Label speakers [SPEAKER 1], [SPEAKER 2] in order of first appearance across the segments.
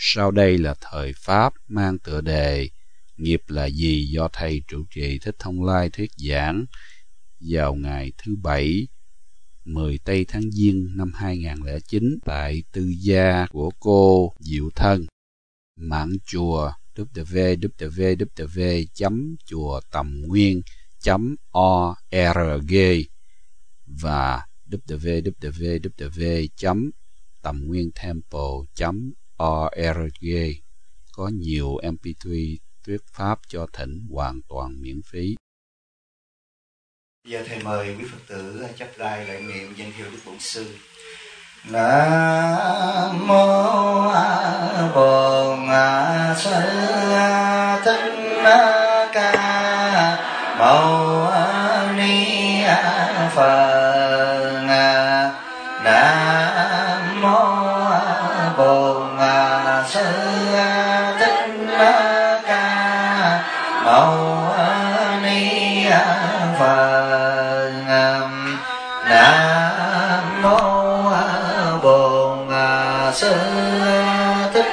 [SPEAKER 1] Sau đây là thời Pháp mang tựa đề Nghiệp là gì do Thầy trụ trì Thích Thông Lai thuyết giảng vào ngày thứ Bảy 10 Tây tháng Giêng năm 2009 tại tư gia của cô Diệu Thân, mạng chùa www.chuatầm-nguyên.org và www.tầm-nguyên-temple.org. Có nhiều MP3 thuyết pháp cho thỉnh hoàn toàn miễn phí.
[SPEAKER 2] Giờ thầy mời quý Phật tử chắp tay lại niệm danh hiệu Đức Bổn Sư. Nam mô Bổn Sư Thích Ca Mâu Ni Phật. Nam mô Bổn Sư Thích Ca Mâu Ni Phật. Nam mô Bổn Sư Thích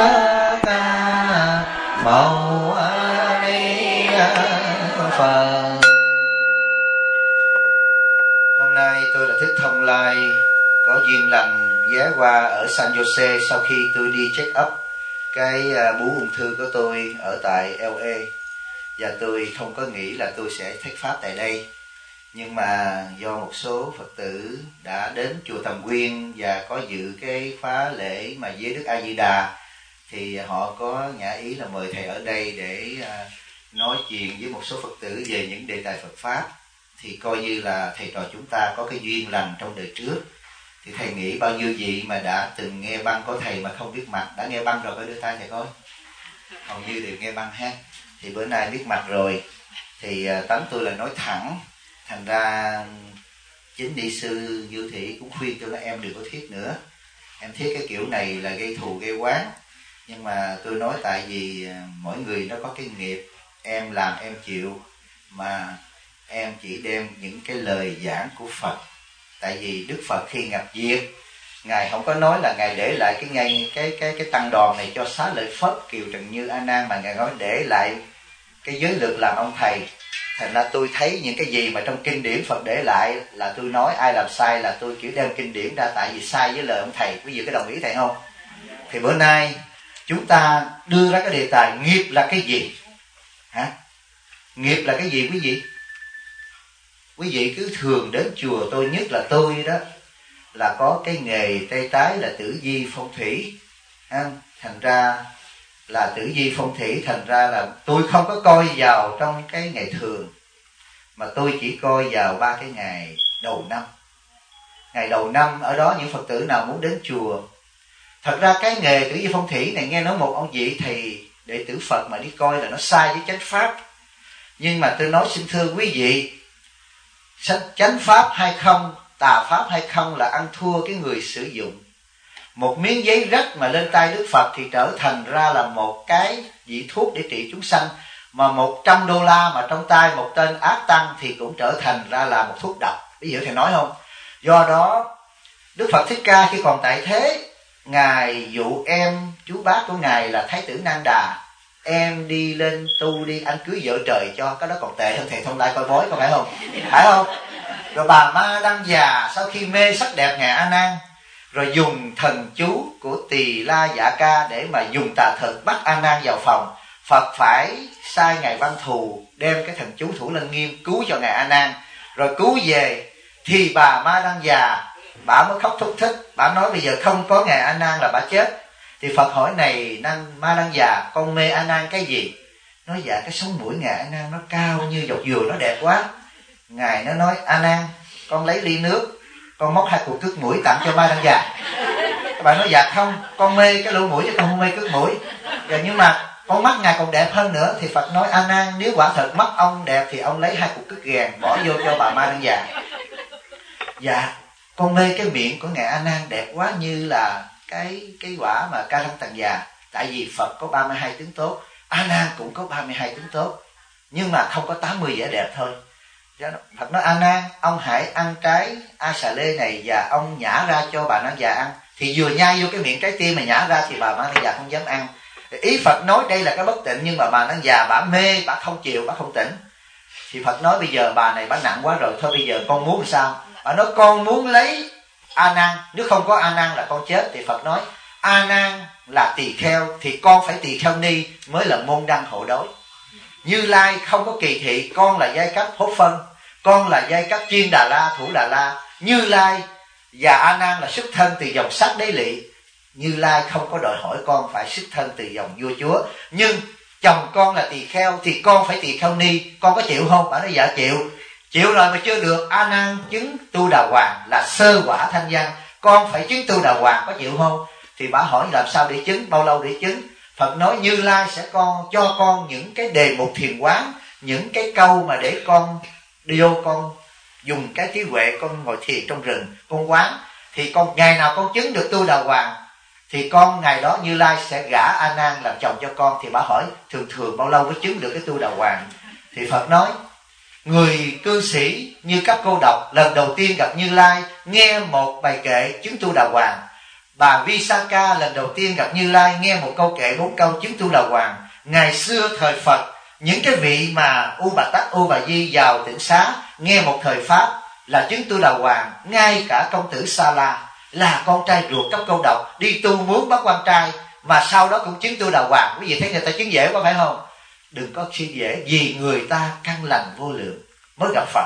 [SPEAKER 2] Ca Mâu Ni Phật. Hôm nay tôi là Thích Thông Lai, có duyên lành ghé qua ở San Jose sau khi tôi đi check up cái bú ung thư của tôi ở tại LA, và tôi không có nghĩ là tôi sẽ thuyết pháp tại đây. Nhưng mà do một số Phật tử đã đến chùa Tầm Nguyên và có dự cái khóa lễ mà với Đức A Di Đà, thì họ có nhã ý là mời thầy ở đây để nói chuyện với một số Phật tử về những đề tài Phật pháp. Thì coi như là thầy trò chúng ta có cái duyên lành trong đời trước. Thì thầy nghĩ bao nhiêu vị mà đã từng nghe băng của thầy mà không biết mặt, đã nghe băng rồi phải đưa tay thầy coi. Hầu như đều nghe băng ha. Thì bữa nay biết mặt rồi. Thì tánh tôi là nói thẳng. Thành ra chính ni sư Như Thị cũng khuyên cho nó em đừng có thiết nữa. Em thiết cái kiểu này là gây thù gây oán. Nhưng mà tôi nói tại vì mỗi người nó có cái nghiệp, em làm em chịu, mà em chỉ đem những cái lời giảng của Phật. Tại vì Đức Phật khi nhập diệt, Ngài không có nói là Ngài để lại cái tăng đoàn này cho Xá Lợi Phất, Kiều Trần Như, A Nan, mà Ngài nói để lại cái giới lực làm ông thầy. Thành ra tôi thấy những cái gì mà trong kinh điển Phật để lại là tôi nói, ai làm sai là tôi kiểu đem kinh điển ra, tại vì sai với lời ông thầy. Quý vị có đồng ý thầy không? Thì bữa nay chúng ta đưa ra cái đề tài nghiệp là cái gì? Hả? Nghiệp là cái gì quý vị? Quý vị cứ thường đến chùa tôi, nhất là tôi đó, là có cái nghề tay trái là tử vi phong thủy. Thành ra là tử vi phong thủy, thành ra là tôi không có coi vào trong cái ngày thường, mà tôi chỉ coi vào 3 cái ngày đầu năm. Ngày đầu năm ở đó những Phật tử nào muốn đến chùa. Thật ra cái nghề tử vi phong thủy này, nghe nói một ông vị thầy đệ tử Phật mà đi coi là nó sai với chánh pháp. Nhưng mà tôi nói xin thưa quý vị, chánh pháp hay không, tà pháp hay không là ăn thua cái người sử dụng. Một miếng giấy rách mà lên tay Đức Phật thì trở thành ra là một cái vị thuốc để trị chúng sanh. Mà $100 mà trong tay một tên ác tăng thì cũng trở thành ra là một thuốc độc. Ví dụ thầy nói không? Do đó Đức Phật Thích Ca khi còn tại thế, Ngài dụ em chú bác của Ngài là Thái tử Nang Đà, em đi lên tu đi, anh cưới vợ trời cho. Cái đó còn tệ hơn thầy Thông Lai coi bói, có phải không? Phải không? Rồi bà Ma Đăng Già sau khi mê sắc đẹp Ngài A Nan, rồi dùng thần chú của Tỳ La Dạ Ca để mà dùng tà thuật bắt A Nan vào phòng. Phật phải sai Ngài Văn Thù đem cái thần chú Thủ Lăng Nghiêm cứu cho Ngài A Nan. Rồi cứu về thì bà Ma Đăng Già, bà mới khóc thúc thích. Bà nói bây giờ không có Ngài A Nan là bà chết. Thì Phật hỏi này Ma Đăng Già, con mê A Nan cái gì? Nói dạ cái sống mũi Ngài A Nan nó cao như dọc dừa, nó đẹp quá. Ngài nó nói A Nan, con lấy ly nước, con móc 2 cục cước mũi tặng cho Ma Đăng Già. Các bạn nói dạ không, con mê cái lỗ mũi chứ con không mê cước mũi. Dạ, nhưng mà con mắt Ngài còn đẹp hơn nữa. Thì Phật nói A Nan, nếu quả thật mắt ông đẹp thì ông lấy 2 cục cước ghèn bỏ vô cho bà Ma Đăng Già. Dạ, con mê cái miệng của Ngài A Nan đẹp quá như là cái quả mà Ca Lăng Tằng Già. Tại vì Phật có 32 tướng tốt, A Nan cũng có 32 tướng tốt, nhưng mà không có 80 vẻ đẹp thôi. Phật nói A Nan, ông hãy ăn trái A Xà Lê này và ông nhả ra cho bà Nan Già ăn, thì vừa nhai vô cái miệng trái tim mà nhả ra thì bà Ma Năng Già không dám ăn. Ý Phật nói đây là cái bất tịnh, nhưng mà bà Năng Già bà mê, bà không chịu, bà không tỉnh. Thì Phật nói bây giờ bà này bà nặng quá rồi, thôi bây giờ con muốn sao? Bà nói con muốn lấy A Nan, nếu không có A Nan là con chết. Thì Phật nói A Nan là tỳ kheo thì con phải tỳ kheo ni mới là môn đăng hộ đối. Như Lai không có kỳ thị, con là giai cấp hốt phân, con là giai cấp chuyên Đà La, thủ Đà La. Như Lai và A Nan là xuất thân từ dòng sắc đế lị. Như Lai không có đòi hỏi con phải xuất thân từ dòng vua chúa, nhưng chồng con là tỳ kheo thì con phải tỳ kheo ni, con có chịu không? Bà nói dạ chịu. Chịu rồi mà chưa được. A Nan chứng tu Đà Hoàng là sơ quả thanh văn, con phải chứng tu Đà Hoàng, có chịu không? Thì bà hỏi làm sao để chứng, bao lâu để chứng? Phật nói Như Lai sẽ cho con những cái đề mục thiền quán, những cái câu mà để con đi vô, con dùng cái trí huệ, con ngồi thiền trong rừng, con quán. Thì con ngày nào con chứng được tu Đà Hoàng thì con ngày đó Như Lai sẽ gả A Nan làm chồng cho con. Thì bà hỏi thường thường bao lâu mới chứng được cái tu Đà Hoàng? Thì Phật nói người cư sĩ như các cô độc lần đầu tiên gặp Như Lai nghe một bài kệ chứng tu Đà Hoàng. Bà Visakha lần đầu tiên gặp Như Lai nghe một câu kệ 4 câu chứng tu Đà Hoàng. Ngày xưa thời Phật, những cái vị mà U Bà Tát, U Bà Di vào Tịnh Xá nghe một thời Pháp là chứng tu Đà Hoàng. Ngay cả công tử Sa La là con trai ruột cấp cô độc đi tu muốn bắt quan trai mà sau đó cũng chứng tu Đà Hoàng. Quý vị thấy người ta chứng dễ quá phải không? Đừng có suy dễ, vì người ta căn lành vô lượng mới gặp Phật.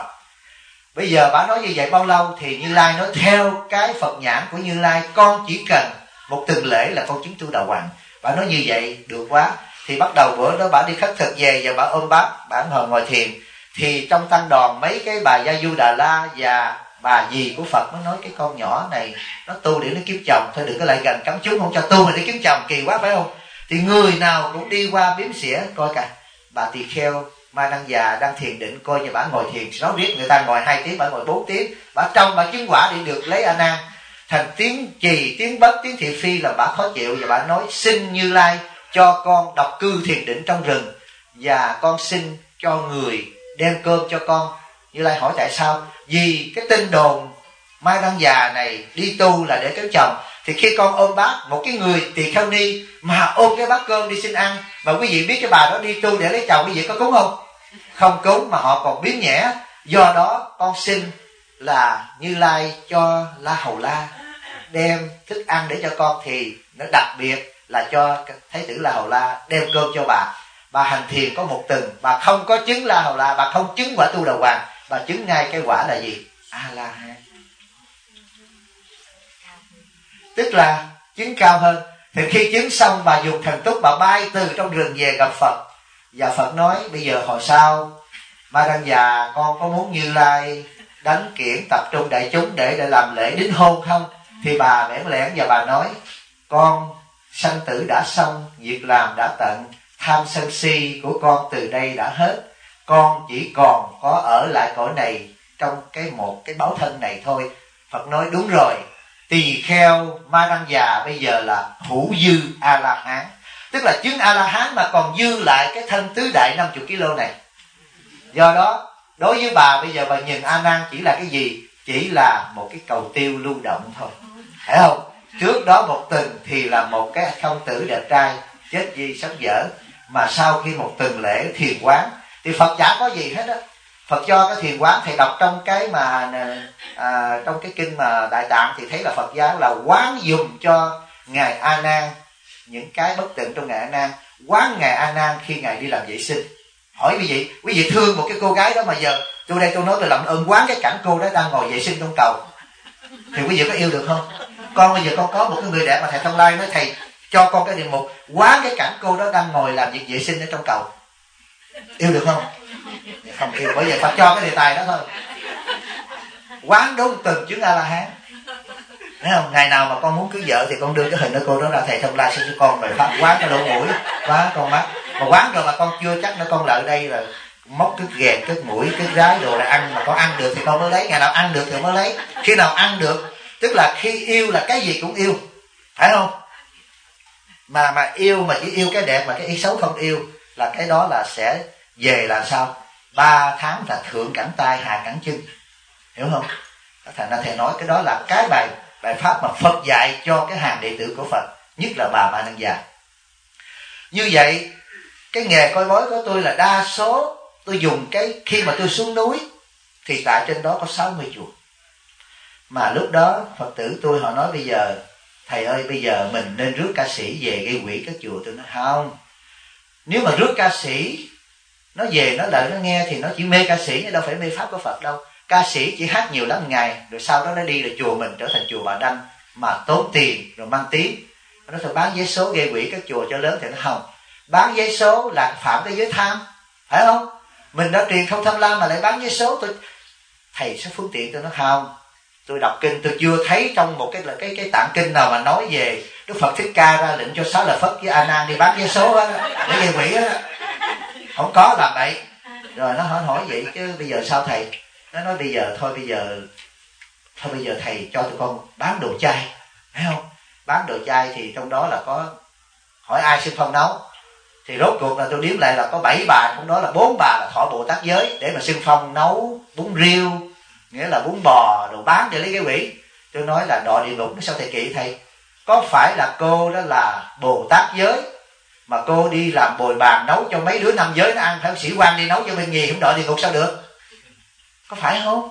[SPEAKER 2] Bây giờ bà nói như vậy bao lâu? Thì Như Lai nói theo cái Phật nhãn của Như Lai, con chỉ cần một tuần lễ là con chứng tu Đà Hoàng. Bà nói như vậy được quá. Thì bắt đầu bữa đó bà đi khất thực về và bà ôm bát, bà ngồi thiền. Thì trong tăng đoàn mấy cái bà Gia Du Đà La và bà dì của Phật mới nói cái con nhỏ này nó tu để nó kiếm chồng, thôi đừng có lại gần cấm chúng, không cho tu mà để kiếm chồng, kỳ quá phải không? Thì người nào cũng đi qua biếm xỉa coi cả bà tỳ kheo Ma Năng Già đang thiền định, coi như bà ngồi thiền, nói biết người ta ngồi 2 tiếng, bà ngồi 4 tiếng, bà trong bà chứng quả để được lấy A Nan. Thành tiếng trì, tiếng bất, tiếng thị phi là bà khó chịu, và bà nói xin Như Lai cho con độc cư thiền định trong rừng, và con xin cho người đem cơm cho con. Như Lai hỏi tại sao? Vì cái tin đồn Ma Năng Già này đi tu là để kéo chồng. Thì khi con ôm bát, một cái người tỳ kheo ni mà ôm cái bát cơm đi xin ăn, mà quý vị biết cái bà đó đi tu để lấy chồng, quý vị có cúng không? Không cúng, mà họ còn biếng nhẽ. Do đó con xin là Như Lai cho La Hầu La đem thức ăn để cho con. Thì nó đặc biệt là cho Thái tử La Hầu La đem cơm cho bà. Bà hành thiền có 1 tuần, bà không có chứng La Hầu La, bà không chứng quả tu Đà Hoàng, bà chứng ngay cái quả là gì? A-la-hán. Tức là chứng cao hơn. Thì khi chứng xong bà dùng thần túc, bà bay từ trong rừng về gặp Phật. Và Phật nói bây giờ hồi sau Ma Năng Già con có muốn Như Lai đánh kiển tập trung đại chúng để làm lễ đính hôn không? Thì bà lẻn lẻn và bà nói con sanh tử đã xong, việc làm đã tận, tham sân si của con từ đây đã hết, con chỉ còn có ở lại cõi này trong một cái báo thân này thôi. Phật nói đúng rồi, tỳ kheo Ma Năng Già bây giờ là hữu dư A-la-hán, tức là chứng A-la-hán mà còn dư lại cái thân tứ đại 50 kg này. Do đó đối với bà bây giờ bà nhìn A Nan chỉ là cái gì? Chỉ là một cái cầu tiêu lưu động thôi, phải không? Trước đó 1 tuần thì là một cái công tử đẹp trai chết gì sống dở, mà sau khi 1 tuần lễ thiền quán thì Phật chả có gì hết á. Phật cho cái thiền quán, thầy đọc trong cái mà trong cái kinh mà Đại Tạng thì thấy là Phật giáo là quán dùng cho ngài A Nan những cái bất tịnh trong ngài A Nan, quán ngài A Nan khi ngài đi làm vệ sinh. Hỏi quý vị thương một cái cô gái đó mà giờ tôi đây tôi nói tôi làm ơn quán cái cảnh cô đó đang ngồi vệ sinh trong cầu, thì quý vị có yêu được không? Con bây giờ con có một cái người đẹp mà thầy Thông Lai nói thầy cho con cái đề mục quán cái cảnh cô đó đang ngồi làm việc vệ sinh ở trong cầu, yêu được không? Không yêu, bởi vậy Phật cho cái đề tài đó thôi. Quán đúng từng chứng A-la-hán. Thấy không? Ngày nào mà con muốn cưới vợ thì con đưa cái hình của cô đó ra, thầy Thông Lai sẽ cho con rồi pháp quán cái lỗ mũi, quán con mắt. Mà quán rồi mà con chưa chắc nữa, con lại đây là móc cái ghẹt, cái mũi, cái rái đồ là ăn, mà con ăn được thì con mới lấy. Ngày nào ăn được thì mới lấy. Khi nào ăn được, tức là khi yêu là cái gì cũng yêu, phải không? Mà yêu mà chỉ yêu cái đẹp mà cái ý xấu không yêu là cái đó là sẽ về là sao? 3 tháng là thượng cẳng tay hạ cẳng chân, hiểu không? Thành ra thầy nói cái đó là cái bài Bài pháp mà Phật dạy cho cái hàng đệ tử của Phật, nhất là bà Ma Năng Già. Như vậy cái nghề coi bói của tôi là đa số tôi dùng khi mà tôi xuống núi thì tại trên đó có 60 chùa. Mà lúc đó Phật tử tôi họ nói bây giờ thầy ơi, bây giờ mình nên rước ca sĩ về gây quỹ các chùa. Tôi nói không, nếu mà rước ca sĩ nó về nó đợi nó nghe thì nó chỉ mê ca sĩ, chứ đâu phải mê pháp của Phật đâu. Ca sĩ chỉ hát nhiều lắm ngày rồi sau đó nó đi là chùa mình trở thành chùa Bà Đanh mà tốn tiền rồi mang tiếng. Nó thôi bán vé số gây quỹ các chùa cho lớn thì nó không. Bán vé số là phạm cái giới tham, phải không? Mình đã truyền không tham lam mà lại bán vé số. Thầy sẽ phương tiện. Tôi nói không, tôi đọc kinh tôi chưa thấy trong một cái tạng kinh nào mà nói về Đức Phật Thích Ca ra lệnh cho Xá Lợi Phất với A Nan đi bán vé số á, để gây quỹ á, không có làm vậy. Rồi nó hỏi vậy chứ bây giờ sao thầy? Nó nói bây giờ thôi bây giờ thầy cho tụi con bán đồ chay, phải không? Bán đồ chay thì trong đó là có hỏi ai xưng phong nấu, thì rốt cuộc là tôi đếm lại là có 7 bà, trong đó là 4 bà là thọ Bồ Tát giới để mà xưng phong nấu bún riêu, nghĩa là bún bò đồ bán để lấy cái quỹ. Tôi nói là đọa địa ngục. Nó sao thầy kỵ thầy? Có phải là cô đó là Bồ Tát giới mà cô đi làm bồi bàn nấu cho mấy đứa nam giới nó ăn, phải sĩ quan đi nấu cho bên nghề không đọa địa ngục sao được? Có phải không?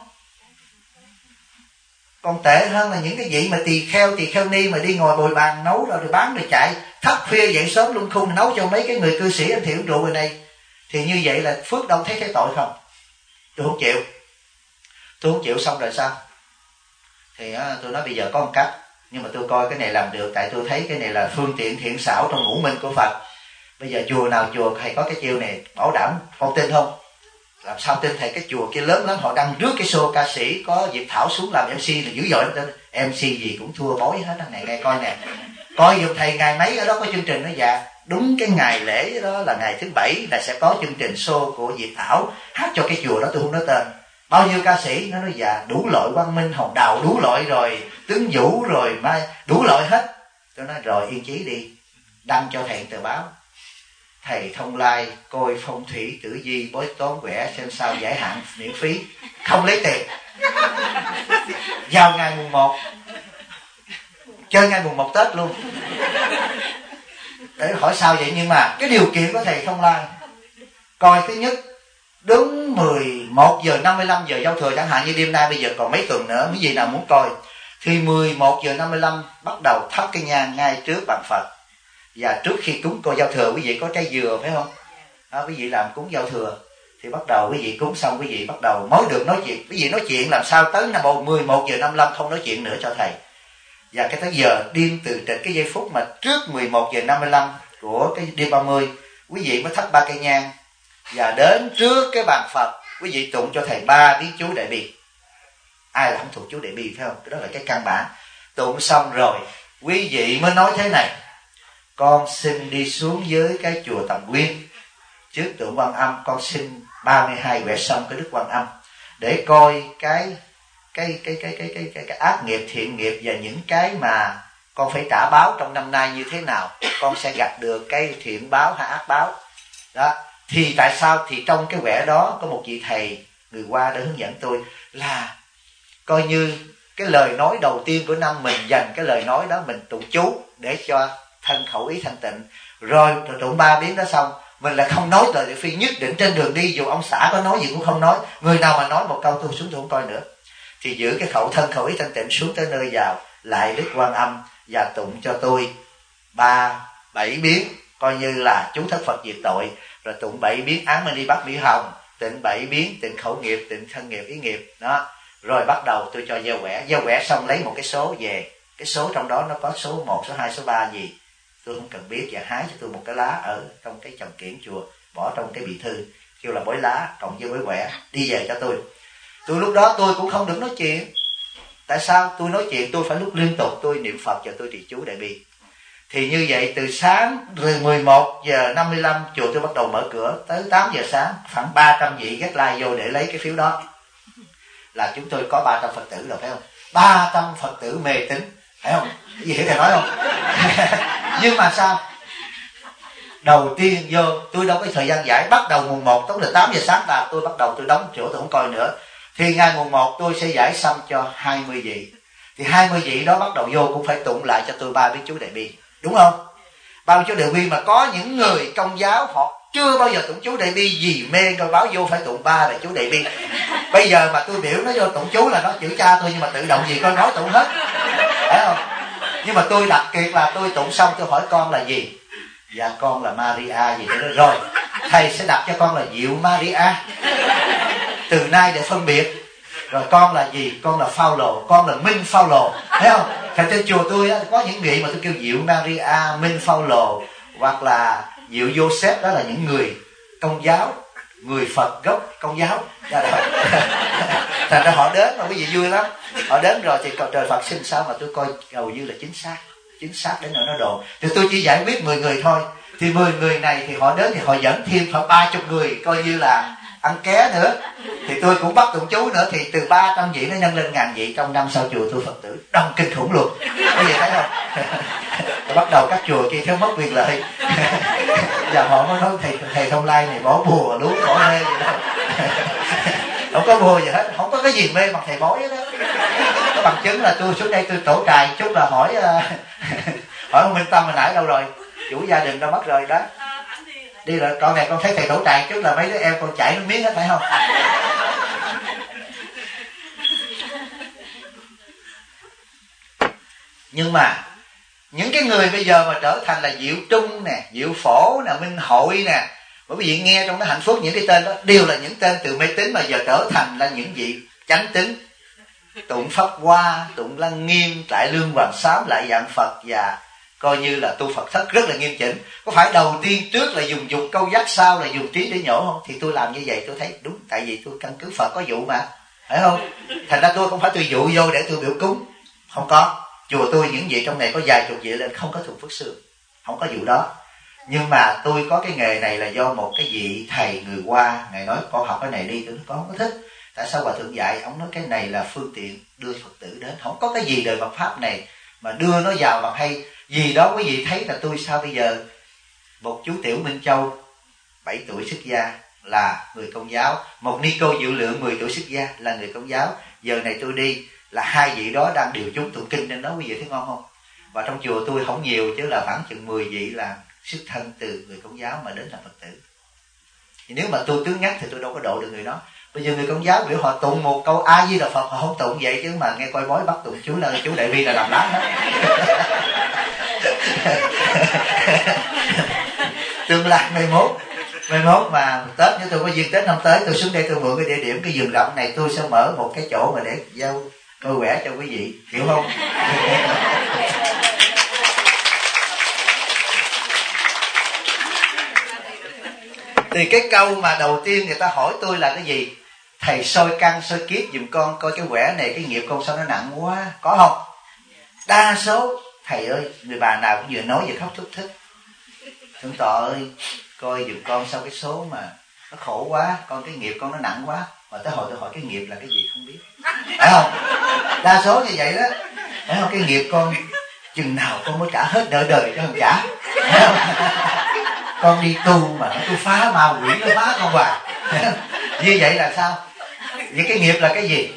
[SPEAKER 2] Còn tệ hơn là những cái vị mà tỳ kheo ni mà đi ngồi bồi bàn nấu rồi bán rồi chạy thắt khuya dậy sớm luân khung nấu cho mấy cái người cư sĩ anh thiệu trụ người này, thì như vậy là phước đâu thấy tội không? Tôi không chịu. Xong rồi sao? Thì tôi nói bây giờ có một cách, nhưng mà tôi coi cái này làm được, tại tôi thấy cái này là phương tiện thiện xảo trong ngũ minh của Phật. Bây giờ chùa nào chùa thầy có cái chiêu này, bảo đảm con tin không? Làm sao tin thầy? Cái chùa kia lớn lắm, họ đăng trước cái show ca sĩ có Diệp Thảo xuống làm MC là dữ dội lắm. MC gì cũng thua bói hết này, nghe coi nè. Coi giùm thầy ngày mấy ở đó có chương trình đó. Dạ đúng cái ngày lễ đó là ngày thứ 7 là sẽ có chương trình show của Diệp Thảo hát cho cái chùa đó, tôi không nói tên. Bao nhiêu ca sĩ? Nó nói dạ đủ loại, Quang Minh, Hồng Đào đủ loại rồi, Tướng Vũ rồi mai đủ loại hết. Tôi nói rồi yên chí đi, đăng cho thầy tờ báo. Thầy Thông Lai coi phong thủy tử vi bói toán quẻ xem sao giải hạn miễn phí, không lấy tiền. Vào ngày mùng 1 chơi ngày mùng 1 Tết luôn. Để hỏi sao vậy? Nhưng mà cái điều kiện của thầy Thông Lai coi thứ nhất đúng 11 giờ 55 giờ giao thừa, chẳng hạn như đêm nay bây giờ còn mấy tuần nữa, mấy gì nào muốn coi thì 11 giờ 55 bắt đầu thắp cái nhang ngay trước bàn Phật. Và trước khi cúng coi giao thừa, quý vị có trái dừa phải không? Quý vị làm cúng giao thừa thì bắt đầu quý vị cúng xong, quý vị bắt đầu mới được nói chuyện. Quý vị nói chuyện làm sao tới 11 giờ 55 không nói chuyện nữa cho thầy. Và cái tới giờ đêm từ trịch cái giây phút mà trước 11 giờ 55 của cái đêm 30, quý vị mới thắp 3 cây nhang và đến trước cái bàn Phật, quý vị tụng cho thầy 3 tiếng chú Đại Bi. Ai là không thuộc chú Đại Bi phải không? Cái đó là cái căn bản. Tụng xong rồi quý vị mới nói thế này: con xin đi xuống dưới cái chùa Tầm Nguyên trước tượng Quan Âm, con xin 32 quẻ xong cái đức Quan Âm để coi cái ác nghiệp, thiện nghiệp và những cái mà con phải trả báo trong năm nay như thế nào, con sẽ gặt được cái thiện báo hay ác báo đó. Thì tại sao? Thì trong cái quẻ đó có một vị thầy người Hoa đã hướng dẫn tôi là coi như cái lời nói đầu tiên của năm mình dành cái lời nói đó mình tụng chú để cho thân khẩu ý thanh tịnh, rồi tụng 3 biến đó xong mình lại không nói lời thị phi, nhất định trên đường đi dù ông xã có nói gì cũng không nói. Người nào mà nói một câu tôi xuống tôi không coi nữa, thì giữ cái thân khẩu ý thanh tịnh, xuống tới nơi vào lại đức Quan Âm và tụng cho tôi 7 biến coi như là chú thất Phật diệt tội, rồi tụng 7 biến án mani bắc mỹ hồng, tịnh 7 biến tịnh khẩu nghiệp, tịnh thân nghiệp, ý nghiệp đó. Rồi bắt đầu tôi cho gieo quẻ xong lấy một cái số về, cái số trong đó nó có số 1, số 2, số 3 gì tôi không cần biết, và hái cho tôi một cái lá ở trong cái chồng kiển chùa, bỏ trong cái bì thư kêu là bói lá cộng với bói quẻ, đi về cho tôi. Lúc đó tôi cũng không được nói chuyện. Tại sao? Tôi nói chuyện tôi phải lúc liên tục tôi niệm Phật và tôi trì chú Đại Bi. Thì như vậy từ sáng rồi 11 giờ 55 chùa tôi bắt đầu mở cửa, tới 8 giờ sáng khoảng 300 vị get like vô để lấy cái phiếu đó. Là chúng tôi có 300 Phật tử rồi phải không? 300 Phật tử mê tín, phải không? Cái gì hiểu thầy nói không? Nhưng mà sao? Đầu tiên vô tôi đâu có thời gian giải, bắt đầu mùng 1 tức là 8 giờ sáng là tôi bắt đầu tôi đóng chỗ, tôi không coi nữa. Thì ngày mùng 1 tôi sẽ giải xong cho 20 vị. Thì 20 vị đó bắt đầu vô cũng phải tụng lại cho tôi 3 bí chú Đại Bi, đúng không? 3 bí chú Đại Bi, mà có những người Công giáo họ chưa bao giờ tụng chú Đại Bi, gì mê coi báo vô phải tụng 3 bài chú Đại Bi. Bây giờ mà tôi biểu nó vô tụng chú là nó chữ cha tôi, nhưng mà tự động gì con nói tụng hết, phải không? Nhưng mà tôi đặc biệt là tôi tụng xong tôi hỏi con là gì? Dạ con là Maria gì đó. Rồi thầy sẽ đặt cho con là Diệu Maria từ nay để phân biệt. Rồi con là gì? Con là Phaolô, con là Minh Phaolô, thấy không? Thành trên chùa tôi á, có những vị mà tôi kêu Diệu Maria, Minh Phaolô hoặc là Diệu Joseph, đó là những người Công giáo, người Phật gốc Công giáo. Thành ra họ đến mà quý vị vui lắm. Họ đến rồi thì cầu trời Phật sinh sao mà tôi coi hầu như là chính xác đến nỗi nó đồ. Thì tôi chỉ giải quyết 10 người thôi. Thì 10 người này thì họ đến thì họ dẫn thêm khoảng 30 người coi như là ăn ké nữa. Thì tôi cũng bắt tụng chú nữa, thì từ 300 vị nó nhân lên 1000 vị. Trong năm sau chùa tôi Phật tử đông kinh khủng luôn. Có gì thấy không? Bắt đầu các chùa kia thiếu mất quyền lợi. Giờ họ mới nói thầy Thông Lai này bỏ bùa lú bỏ mê gì đâu. Không có bùa gì hết, không có cái gì mê bằng thầy bói đó. Có bằng chứng là tôi xuống đây tôi tổ trài chút là hỏi ông Minh Tâm hồi nãy đâu rồi, chủ gia đình đâu mất rồi đó. Đi rồi con này con thấy thầy tổ trài chút là mấy đứa em con chảy nước miếng hết, phải không? Nhưng mà những cái người bây giờ mà trở thành là Diệu Trung nè, Diệu Phổ nè, Minh Hội nè, bởi vì nghe trong cái hạnh phúc những cái tên đó đều là những tên từ mê tín mà giờ trở thành là những vị chánh tín. Tụng Pháp Hoa, tụng Lăng Nghiêm, Tại Lương Hoàng Sám, lại dạng Phật, và coi như là tu Phật thất rất là nghiêm chỉnh. Có phải đầu tiên trước là dùng dục câu dắt, sau là dùng trí để nhổ không? Thì tôi làm như vậy tôi thấy đúng, tại vì tôi căn cứ Phật có dụ mà, phải không? Thành ra tôi không phải tôi dụ vô để tôi biểu cúng, không có. Chùa tôi những vị trong này có vài chục vị lên không có thuần phước xương, không có vụ đó. Nhưng mà tôi có cái nghề này là do một cái vị thầy người Hoa, ngài nói con học cái này đi, tôi nói con không có thích. Tại sao Hòa Thượng dạy? Ông nói cái này là phương tiện đưa Phật tử đến, không có cái gì đời Phật Pháp này mà đưa nó vào mà hay gì đó. Quý vị thấy là tôi sao bây giờ? Một chú Tiểu Minh Châu 7 tuổi xuất gia là người Công giáo, một ni cô Diệu Lượng 10 tuổi xuất gia là người Công giáo. Giờ này tôi đi là hai vị đó đang điều chúng tụng kinh trên đó, quý vị thấy ngon không? Và trong chùa tôi không nhiều, chứ là khoảng chừng 10 vị là xuất thân từ người Công giáo mà đến làm Phật tử. Thì nếu mà tôi tướng nhắc thì tôi đâu có độ được người đó. Bây giờ người Công giáo biểu họ tụng một câu A Di Đà Phật, họ không tụng vậy, chứ mà nghe coi bói bắt tụng chú là chú Đại Bi là làm lắm hết. Tương lai mai mốt mà Tết, nếu tôi có duyên Tết năm tới tôi xuống đây tôi mượn cái địa điểm, cái vườn rộng này, tôi sẽ mở một cái chỗ mà để giao coi quẻ cho quý vị, hiểu không? Thì cái câu mà đầu tiên người ta hỏi tôi là cái gì? Thầy soi căn soi kiếp giùm con coi cái quẻ này, cái nghiệp con sao nó nặng quá, có không? Đa số thầy ơi, người bà nào cũng vừa nói vừa khóc thúc thích. Thượng tọa ơi, coi giùm con sao cái số mà nó khổ quá, con cái nghiệp con nó nặng quá. Mà tới hồi tôi hỏi cái nghiệp là cái gì không biết, phải không? Đa số như vậy đó, phải không? Cái nghiệp con chừng nào con mới trả hết nợ đời cho không trả, phải không? Con đi tu mà tôi phá ma quỷ nó phá con hoài. Như vậy là sao? Vậy cái nghiệp là cái gì?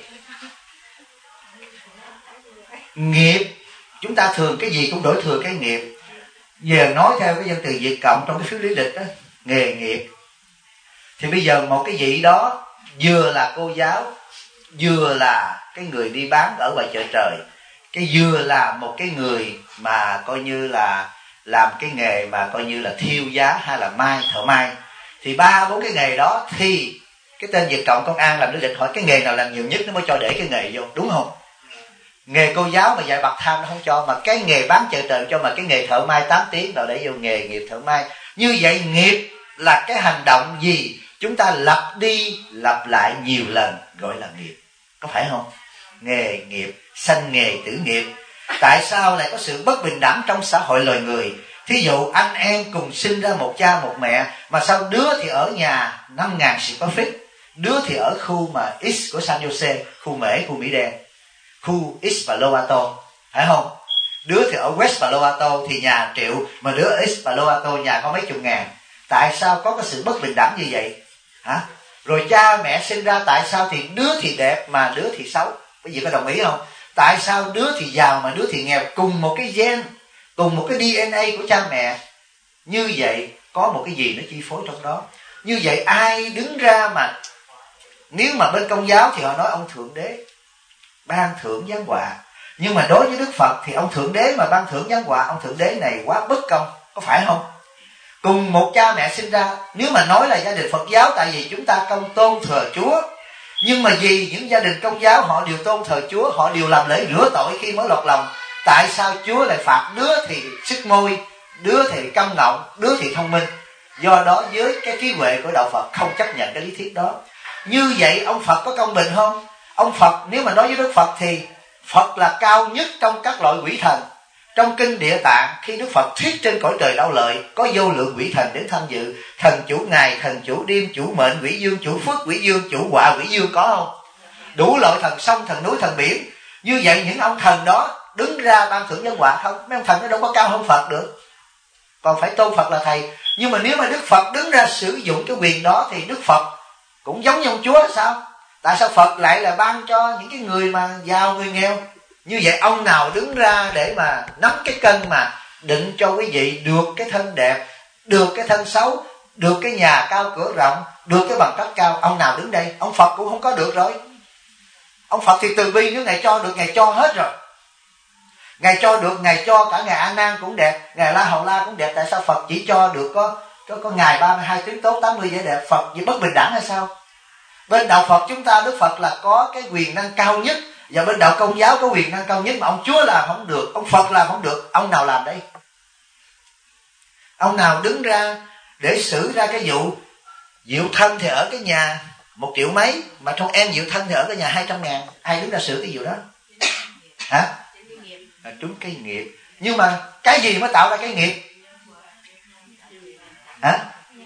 [SPEAKER 2] Nghiệp chúng ta thường cái gì cũng đổi thừa cái nghiệp. Giờ nói theo cái dân từ Việt Cộng trong cái phiếu lý lịch đó, nghề nghiệp. Thì bây giờ một cái vị đó vừa là cô giáo, vừa là cái người đi bán ở ngoài chợ trời, cái vừa là một cái người mà coi như là làm cái nghề mà coi như là thiêu giá hay là thợ may. Thì 3-4 cái nghề đó thì cái tên Việt Cộng Công an làm lý lịch hỏi cái nghề nào làm nhiều nhất nó mới cho để cái nghề vô, đúng không? Nghề cô giáo mà dạy bậc tham nó không cho, mà cái nghề bán chợ trời cho, mà cái nghề thợ may 8 tiếng rồi để vô nghề nghiệp thợ may. Như vậy nghiệp là cái hành động gì chúng ta lặp đi lặp lại nhiều lần gọi là nghiệp, có phải không? Nghề nghiệp, sanh nghề tử nghiệp. Tại sao lại có sự bất bình đẳng trong xã hội loài người? Thí dụ anh em cùng sinh ra một cha một mẹ, mà sao đứa thì ở nhà 5.000 square feet, đứa thì ở khu mà X của San Jose, khu Mễ, khu Mỹ Đen, khu X Palo Alto, phải không? Đứa thì ở West Palo Alto thì nhà triệu, mà đứa ở X Palo Alto nhà có mấy chục ngàn. Tại sao có cái sự bất bình đẳng như vậy? Hả? Rồi cha mẹ sinh ra tại sao thì đứa thì đẹp mà đứa thì xấu? Quý vị có đồng ý không? Tại sao đứa thì giàu mà đứa thì nghèo, cùng một cái gen, cùng một cái DNA của cha mẹ? Như vậy có một cái gì nó chi phối trong đó? Như vậy ai đứng ra mà, nếu mà bên Công giáo thì họ nói ông Thượng Đế ban thưởng giáng họa, nhưng mà đối với Đức Phật thì ông Thượng Đế mà ban thưởng giáng họa, ông Thượng Đế này quá bất công, có phải không? Cùng một cha mẹ sinh ra, nếu mà nói là gia đình Phật giáo, tại vì chúng ta công tôn thờ Chúa, nhưng mà vì những gia đình Công giáo họ đều tôn thờ Chúa, họ đều làm lễ rửa tội khi mới lọt lòng, tại sao Chúa lại phạt đứa thì sức môi, đứa thì câm ngọng, đứa thì thông minh? Do đó với cái trí huệ của đạo Phật không chấp nhận cái lý thuyết đó. Như vậy ông Phật có công bình không? Ông Phật, nếu mà nói với Đức Phật thì Phật là cao nhất trong các loại quỷ thần. Trong kinh Địa Tạng, khi Đức Phật thuyết trên cõi trời Đau Lợi, có vô lượng quỷ thần đến tham dự. Thần chủ ngày, thần chủ đêm, chủ mệnh quỷ dương, chủ phước quỷ dương, chủ họa quỷ dương, có không? Đủ loại thần sông, thần núi, thần biển. Như vậy những ông thần đó đứng ra ban thưởng nhân họa không? Mấy ông thần đó đâu có cao hơn Phật được, còn phải tôn Phật là thầy. Nhưng mà nếu mà Đức Phật đứng ra sử dụng cái quyền đó thì Đức Phật cũng giống như ông Chúa là sao? Tại sao Phật lại là ban cho những cái người mà giàu, người nghèo? Như vậy ông nào đứng ra để mà nắm cái cân mà định cho quý vị được cái thân đẹp, được cái thân xấu, được cái nhà cao cửa rộng, được cái bằng cấp cao? Ông nào đứng đây? Ông Phật cũng không có được rồi. Ông Phật thì từ bi, nếu Ngài cho được Ngài cho hết rồi. Ngài cho được, Ngài cho cả Ngài A Nan cũng đẹp, Ngài La Hầu La cũng đẹp. Tại sao Phật chỉ cho được có Ngài 32 tướng tốt 80 vẻ đẹp? Phật chỉ bất bình đẳng hay sao? Bên đạo Phật chúng ta, Đức Phật là có cái quyền năng cao nhất, và bên đạo Công giáo có quyền năng cao nhất, mà ông Chúa làm không được, ông Phật làm không được. Ông nào làm đây? Ông nào đứng ra để xử ra cái vụ Diệu Thân thì ở cái nhà 1 triệu mấy, mà trong em Diệu Thân thì ở cái nhà 200.000? Ai đứng ra xử cái vụ đó? Hả? Trúng cái nghiệp. Nhưng mà cái gì mới tạo ra cái nghiệp? Hả?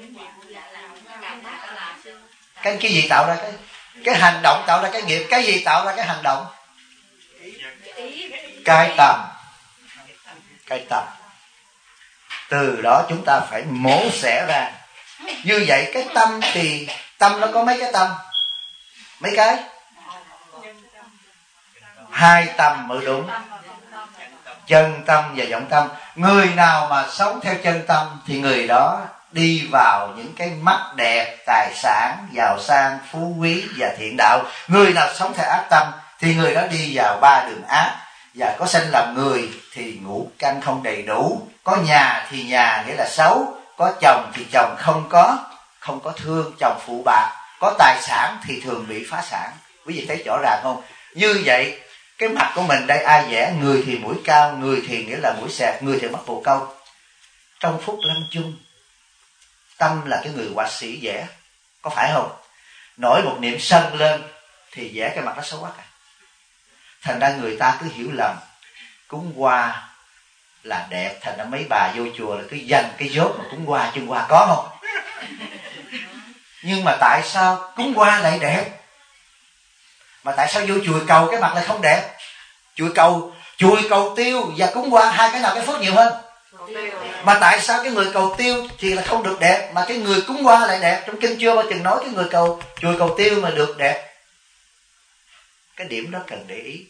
[SPEAKER 2] Cái gì tạo ra cái hành động tạo ra cái nghiệp? Cái gì tạo ra cái hành động? Cái tâm. Cái tâm. Từ đó chúng ta phải mổ xẻ ra. Như vậy cái tâm thì tâm nó có mấy cái tâm? Mấy cái? 2 tâm mới đúng. Chân tâm và vọng tâm. Người nào mà sống theo chân tâm thì người đó đi vào những cái mắt đẹp, tài sản, giàu sang, phú quý và thiện đạo. Người nào sống theo ác tâm thì người đó đi vào 3 đường ác. Và có sinh làm người thì ngũ căn không đầy đủ, có nhà thì nhà nghĩa là xấu, có chồng thì chồng không có thương, chồng phụ bạc, có tài sản thì thường bị phá sản. Quý vị thấy rõ ràng không? Như vậy cái mặt của mình đây ai vẽ? Người thì mũi cao, người thì nghĩa là mũi xẹt, người thì mắt bồ câu. Trong phút lâm chung, tâm là cái người họa sĩ vẽ, có phải không? Nổi một niệm sân lên thì vẽ cái mặt nó xấu quắc à. Thành ra người ta cứ hiểu lầm cúng hoa là đẹp, thành ra mấy bà vô chùa là cứ dành cái dốt mà cúng hoa, chân hoa có không? Nhưng mà tại sao cúng hoa lại đẹp? Mà tại sao vô chùa cầu cái mặt lại không đẹp? Chùa cầu tiêu và cúng hoa, hai cái nào cái phước nhiều hơn? Mà tại sao cái người cầu tiêu thì là không được đẹp, mà cái người cúng hoa lại đẹp? Trong kinh chưa bao chừng nói cái người chùa cầu tiêu mà được đẹp. Cái điểm đó cần để ý.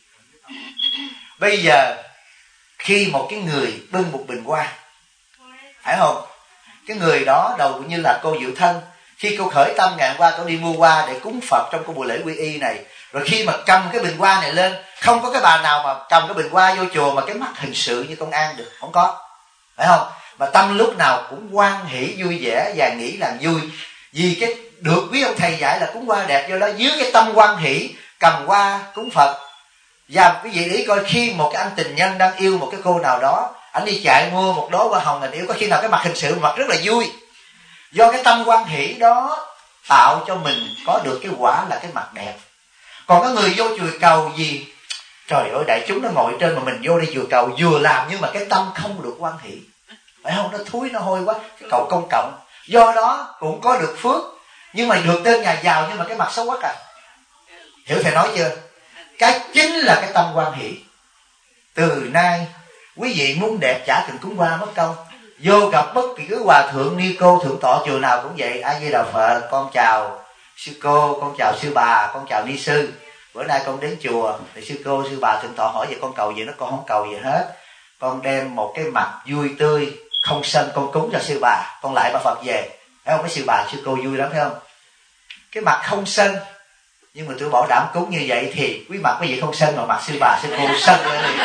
[SPEAKER 2] Bây giờ khi một cái người bưng một bình hoa, phải không? Cái người đó đầu cũng như là cô Diệu Thân, khi cô khởi tâm ngàn hoa, cô đi mua hoa để cúng Phật trong cái buổi lễ quy y này. Rồi khi mà cầm cái bình hoa này lên, không có cái bà nào mà cầm cái bình hoa vô chùa mà cái mắt hình sự như công an được, không có, phải không? Mà tâm lúc nào cũng hoan hỷ vui vẻ và nghĩ làm vui, vì cái được quý ông thầy dạy là cúng hoa đẹp. Do đó dưới cái tâm hoan hỷ cầm hoa cúng Phật. Và quý vị để ý coi, khi một cái anh tình nhân đang yêu một cái cô nào đó, anh đi chạy mua một đóa hoa hồng tình yêu, có khi nào cái mặt hình sự mặt rất là vui. Do cái tâm hoan hỷ đó tạo cho mình có được cái quả là cái mặt đẹp. Còn có người vô chùa cầu gì, trời ơi đại chúng nó ngồi trên mà mình vô đây chùa cầu, vừa làm nhưng mà cái tâm không được hoan hỷ, phải không? Nó thúi, nó hôi quá, cái cầu công cộng. Do đó cũng có được phước, nhưng mà được tên nhà giàu nhưng mà cái mặt xấu quá à. Hiểu thầy nói chưa? Cái chính là cái tâm hoan hỷ. Từ nay quý vị muốn đẹp chả cần cúng hoa mất công. Vô gặp bất kỳ cứ hòa thượng, ni cô, thượng tọa chùa nào cũng vậy. A Di Đà Phật, con chào sư cô, con chào sư bà, con chào ni sư. Bữa nay con đến chùa thì sư cô sư bà thượng tọa hỏi về con cầu gì, nó con không cầu gì hết, con đem một cái mặt vui tươi không sân con cúng cho sư bà, con lại bà Phật về. Thấy không, mấy sư bà sư cô vui lắm thấy không, cái mặt không sân. Nhưng mà tôi bảo đảm cúng như vậy thì quý mặt quý vị không sân, mà mặt sư bà sư cô sân lên liền.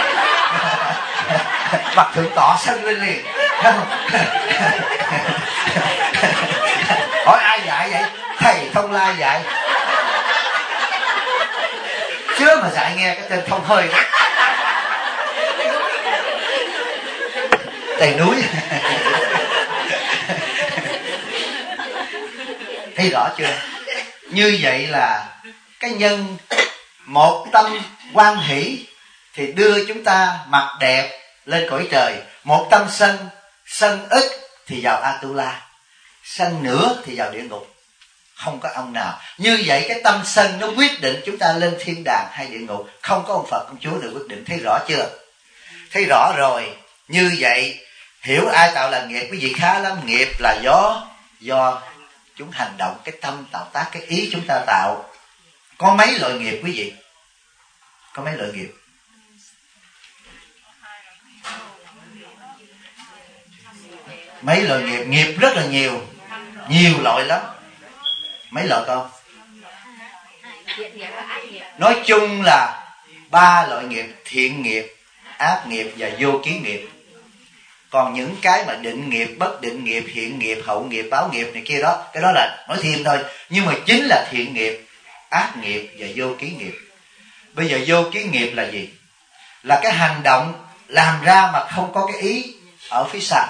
[SPEAKER 2] Mặt thượng tọa sân lên liền. Hỏi ai dạy vậy? Thầy Thông Lai dạy. Chứ mà dạy nghe cái tên Thông Hơi đó. Tây núi. Thấy rõ chưa? Như vậy là cái nhân một tâm hoan hỷ thì đưa chúng ta mặt đẹp lên cõi trời. Một tâm sân, sân ít thì vào Atula, sân nữa thì vào địa ngục. Không có ông nào. Như vậy cái tâm sân nó quyết định chúng ta lên thiên đàng hay địa ngục. Không có ông Phật ông Chúa được quyết định. Thấy rõ chưa? Thấy rõ rồi. Như vậy hiểu ai tạo là nghiệp? Quý vị khá lắm. Nghiệp là do chúng hành động, cái tâm tạo tác, cái ý chúng ta tạo. Có mấy loại nghiệp quý vị? Có mấy loại nghiệp? Mấy loại nghiệp? Nghiệp rất là nhiều. Nhiều loại lắm. Mấy loại con? Nói chung là 3 loại nghiệp: thiện nghiệp, ác nghiệp và vô ký nghiệp. Còn những cái mà định nghiệp, bất định nghiệp, hiện nghiệp, hậu nghiệp, báo nghiệp này kia đó, cái đó là nói thêm thôi. Nhưng mà chính là thiện nghiệp, ác nghiệp và vô ký nghiệp. Bây giờ vô ký nghiệp là gì? Là cái hành động làm ra mà không có cái ý ở phía sau.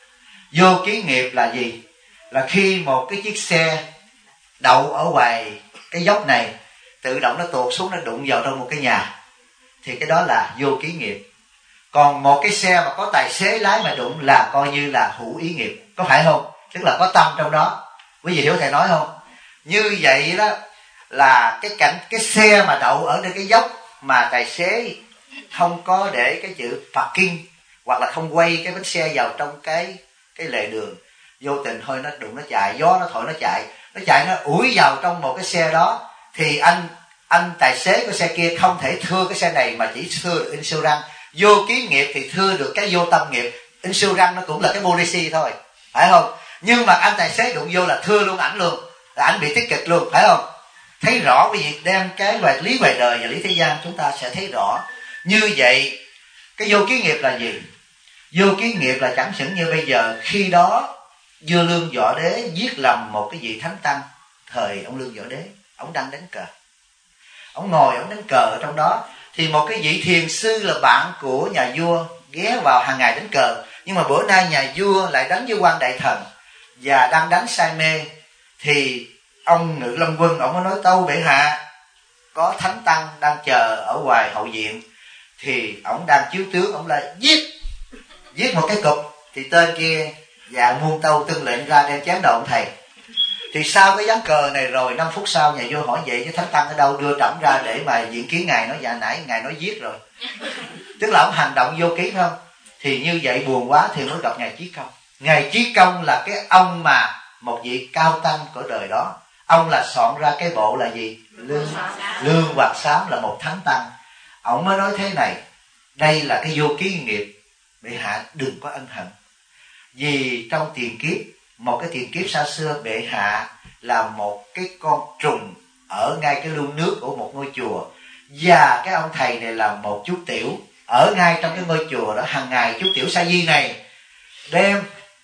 [SPEAKER 2] Vô ký nghiệp là gì? Là khi một cái chiếc xe đậu ở ngoài cái dốc này, tự động nó tuột xuống, nó đụng vào trong một cái nhà, thì cái đó là vô ký nghiệp. Còn một cái xe mà có tài xế lái mà đụng là coi như là hữu ý nghiệp. Có phải không? Tức là có tâm trong đó. Quý vị hiểu thầy nói không? Như vậy đó là cái xe mà đậu ở trên cái dốc mà tài xế không có để cái chữ parking, hoặc là không quay cái bánh xe vào trong cái lề đường, vô tình thôi nó đụng, nó chạy, gió nó thổi nó chạy, nó ủi vào trong một cái xe đó, thì anh tài xế của xe kia không thể thưa cái xe này mà chỉ thưa được insurance. Vô ký nghiệp thì thưa được cái vô tâm nghiệp. Insurance nó cũng là cái policy thôi, phải không? Nhưng mà anh tài xế đụng vô là thưa luôn ảnh luôn, là ảnh bị tiết kịch luôn, phải không? Thấy rõ cái việc đem cái lý ngoài đời và lý thế gian chúng ta sẽ thấy rõ. Như vậy cái vô ký nghiệp là gì? Vô ký nghiệp là chẳng chừng như bây giờ, khi đó Vua Lương Võ Đế giết lầm một cái vị thánh tăng thời ông Lương Võ Đế. Ông đang đánh cờ, ông ngồi ông đánh cờ ở trong đó, thì một cái vị thiền sư là bạn của nhà vua ghé vào hàng ngày đánh cờ. Nhưng mà bữa nay nhà vua lại đánh với quan đại thần và đang đánh say mê, thì ông Ngự Lâm Quân ông mới nói: tâu bệ hạ, có thánh tăng đang chờ ở ngoài hậu viện. Thì ông đang chiếu tướng, ông lại giết một cái cục, thì tên kia dạ muôn tâu tuân lệnh ra đem chém đầu ông thầy. Thì sau cái ván cờ này rồi 5 phút sau nhà vua hỏi vậy chứ thánh tăng ở đâu, đưa trẫm ra để mà diện kiến ngài. Nói dạ nãy ngài nói giết rồi. Tức là ông hành động vô ký, không? Thì như vậy buồn quá thì mới gặp ngài Chí Công. Ngài Chí Công là cái ông mà một vị cao tăng của đời đó. Ông là soạn ra cái bộ là gì? Lương Hoạt Xám là một thánh tăng. Ông mới nói thế này: đây là cái vô ký nghiệp, bệ hạ đừng có ân hận. Vì trong tiền kiếp, một cái tiền kiếp xa xưa, bệ hạ là một cái con trùng ở ngay cái lu nước của một ngôi chùa, và cái ông thầy này là một chú tiểu ở ngay trong cái ngôi chùa đó. Hàng ngày chú tiểu sa di này đem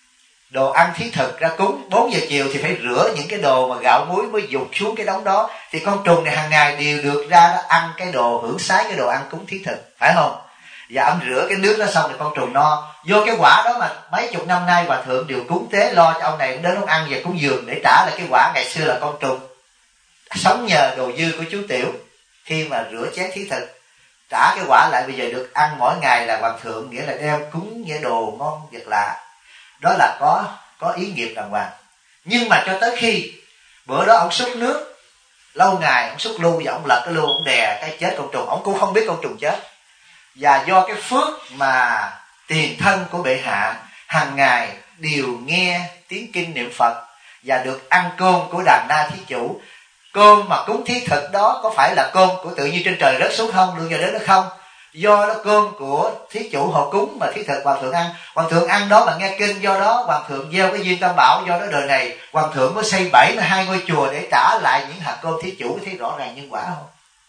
[SPEAKER 2] đồ ăn thí thực ra cúng. 4 giờ chiều thì phải rửa những cái đồ mà gạo muối mới dục xuống cái đống đó. Thì con trùng này hàng ngày đều được ra đó ăn cái đồ, hưởng sái cái đồ ăn cúng thí thực, phải không? Và ông rửa cái nước đó xong thì con trùng no. Vô cái quả đó mà mấy chục năm nay hòa thượng đều cúng tế lo cho ông này, đến ông ăn và cúng dường để trả lại cái quả ngày xưa là con trùng sống nhờ đồ dư của chú tiểu. Khi mà rửa chén thí thực, trả cái quả lại, bây giờ được ăn mỗi ngày là hòa thượng, nghĩa là đem cúng những đồ ngon vật lạ. Đó là có ý nghiệp đàng hoàng. Nhưng mà cho tới khi bữa đó ông xúc nước lâu ngày, ông xúc lu và ông lật cái lu, ông đè cái chết con trùng, ông cũng không biết con trùng chết. Và do cái phước mà tiền thân của bệ hạ hàng ngày đều nghe tiếng kinh niệm Phật và được ăn cơm của đàn na thí chủ, Cơm mà cúng thí thực đó có phải là cơm của tự nhiên trên trời rớt xuống không, đường giờ đến nó không? Do đó cơm của thí chủ họ cúng mà thí thực hoàng thượng ăn. Hoàng thượng ăn đó mà nghe kinh, do đó hoàng thượng gieo cái duyên tam bảo. Do đó đời này hoàng thượng có xây 72 ngôi chùa để trả lại những hạt cơm thí chủ. Thấy rõ ràng nhân quả không?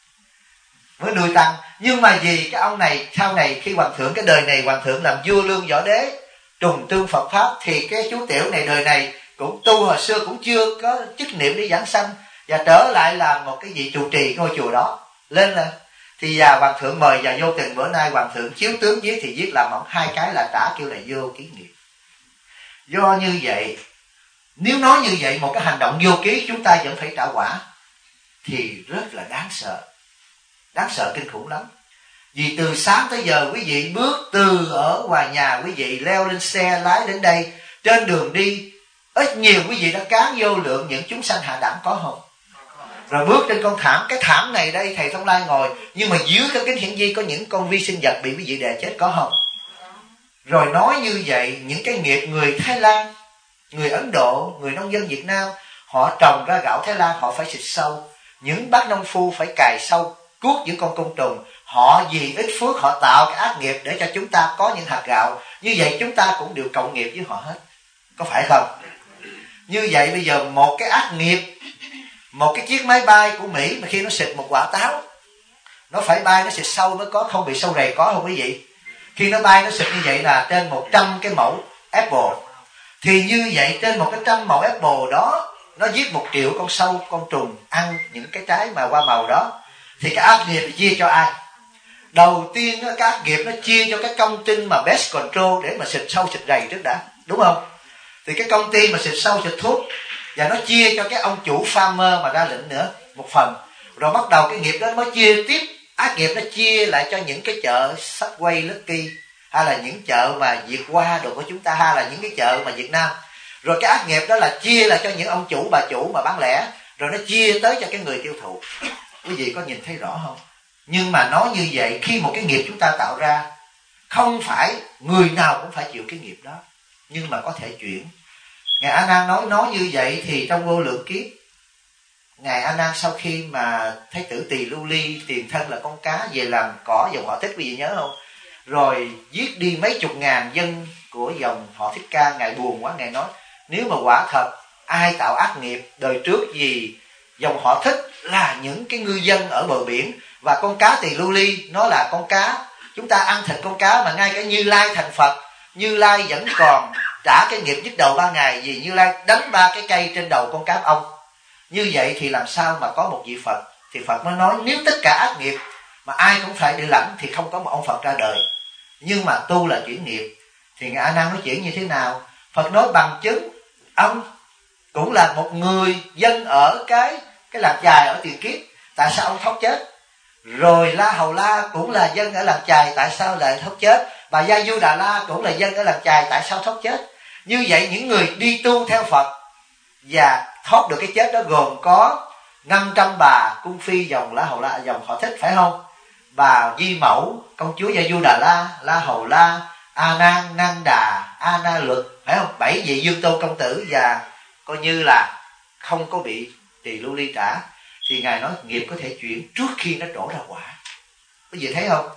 [SPEAKER 2] Mới nuôi tăng. Nhưng mà vì cái ông này sau này khi hoàng thượng, cái đời này hoàng thượng làm vua Lương Võ Đế, trùng tương Phật pháp, thì cái chú tiểu này đời này cũng tu, hồi xưa cũng chưa có chức niệm để giảng sanh, và trở lại làm một cái vị trụ trì ngôi chùa đó lên là. Thì hoàng thượng mời và vô tình bữa nay hoàng thượng chiếu tướng viết thì viết làm ổng 2 cái là trả kêu là vô ký nghiệp. Do như vậy, nếu nói như vậy một cái hành động vô ký chúng ta vẫn phải trả quả thì rất là đáng sợ kinh khủng lắm. Vì từ sáng tới giờ quý vị bước từ ở ngoài nhà quý vị leo lên xe lái đến đây, trên đường đi ít nhiều quý vị đã cán vô lượng những chúng sanh hạ đẳng, có không? Rồi bước trên con thảm, cái thảm này đây thầy Thông Lai ngồi, nhưng mà dưới cái kính hiển vi có những con vi sinh vật bị quý vị đè chết, có không? Rồi nói như vậy, những cái nghiệp người Thái Lan, người Ấn Độ, người nông dân Việt Nam, họ trồng ra gạo Thái Lan họ phải xịt sâu, những bác nông phu phải cài sâu cuốc những con côn trùng. Họ vì ít phước họ tạo cái ác nghiệp để cho chúng ta có những hạt gạo. Như vậy chúng ta cũng đều cộng nghiệp với họ hết, có phải không? Như vậy bây giờ một cái ác nghiệp, một cái chiếc máy bay của Mỹ mà khi nó xịt một quả táo, nó phải bay, nó xịt sâu mới có, không bị sâu rầy, có không quý vị? Khi nó bay nó xịt như vậy là trên 100 cái mẫu Apple. Thì như vậy trên 100 mẫu Apple đó, nó giết 1 triệu con sâu, con trùng ăn những cái trái mà hoa màu đó. Thì cái ác nghiệp chia cho ai? Đầu tiên cái ác nghiệp nó chia cho cái công ty mà Best Control để mà xịt sâu xịt rầy trước đã, đúng không? Thì cái công ty mà xịt sâu xịt thuốc, và nó chia cho cái ông chủ farmer mà ra lệnh nữa một phần. Rồi bắt đầu cái nghiệp đó mới chia tiếp, ác nghiệp nó chia lại cho những cái chợ Subway, Lucky, hay là những chợ mà Việt Hoa đồ của chúng ta, hay là những cái chợ mà Việt Nam. Rồi cái ác nghiệp đó là chia lại cho những ông chủ bà chủ mà bán lẻ, rồi nó chia tới cho cái người tiêu thụ. Quý vị có nhìn thấy rõ không? Nhưng mà nói như vậy, khi một cái nghiệp chúng ta tạo ra, không phải người nào cũng phải chịu cái nghiệp đó, nhưng mà có thể chuyển. Ngài A Nan nói như vậy thì trong vô lượng kiếp, Ngài A Nan sau khi mà Thái tử Tỳ Lưu Ly tiền thân là con cá về làm cỏ dòng họ Thích, quý vị nhớ không? Rồi giết đi mấy chục ngàn dân của dòng họ Thích Ca. Ngài buồn quá, Ngài nói nếu mà quả thật ai tạo ác nghiệp đời trước gì dòng họ Thích là những cái ngư dân ở bờ biển, và con cá Tỳ Lưu Ly nó là con cá, chúng ta ăn thịt con cá, mà ngay cả Như Lai thành Phật, Như Lai vẫn còn trả cái nghiệp nhức đầu 3 ngày vì Như Lai đánh 3 cái cây trên đầu con cá ông. Như vậy thì làm sao mà có một vị Phật? Thì Phật mới nói nếu tất cả ác nghiệp mà ai cũng phải đi lãnh thì không có một ông Phật ra đời. Nhưng mà tu là chuyển nghiệp. Thì Ngài A Nan nói chuyển như thế nào? Phật nói bằng chứng, ông cũng là một người dân ở cái làng chài ở tiền kiếp, tại sao ông thoát chết? Rồi La Hầu La cũng là dân ở làng chài, tại sao lại thoát chết? Bà Gia Du Đà La cũng là dân ở làng chài, tại sao thoát chết? Như vậy những người đi tu theo Phật và thoát được cái chết đó gồm có 500 bà cung phi dòng La Hầu La, dòng họ Thích, phải không? Bà Di Mẫu, công chúa Gia Du Đà La, La Hầu La, A Nan, Nan Đà, A Na Luật, phải không? 7 vị Dương Tô công tử, và coi như là không có bị Tỳ Lưu Ly trả. Thì Ngài nói nghiệp có thể chuyển trước khi nó trổ ra quả. Quý vị thấy không?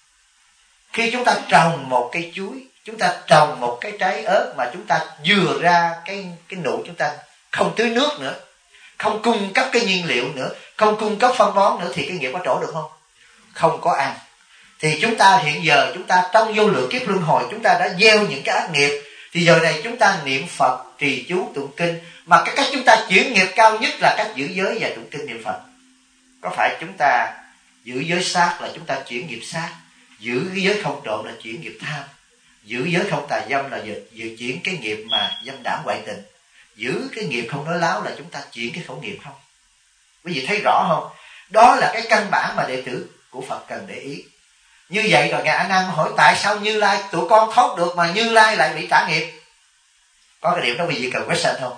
[SPEAKER 2] Khi chúng ta trồng một cây chuối, chúng ta trồng một cái trái ớt mà chúng ta vừa ra cái nụ, chúng ta không tưới nước nữa, không cung cấp cái nhiên liệu nữa, không cung cấp phân bón nữa, thì cái nghiệp có trổ được không? Không có ăn. Thì chúng ta hiện giờ chúng ta trong vô lượng kiếp luân hồi chúng ta đã gieo những cái ác nghiệp. Thì giờ này chúng ta niệm Phật, trì chú, tụng kinh, mà cái cách chúng ta chuyển nghiệp cao nhất là cách giữ giới và tụng kinh niệm Phật. Có phải chúng ta giữ giới sát là chúng ta chuyển nghiệp sát, giữ cái giới không trộm là chuyển nghiệp tham, giữ giới không tà dâm là giữ chuyển cái nghiệp mà dâm đảng ngoại tình, giữ cái nghiệp không nói láo là chúng ta chuyển cái khẩu nghiệp không? Quý vị thấy rõ không? Đó là cái căn bản mà đệ tử của Phật cần để ý. Như vậy rồi Ngài A Nan hỏi tại sao Như Lai tụi con thoát được mà Như Lai lại bị trả nghiệp? Có cái điểm đó quý vị cần question không?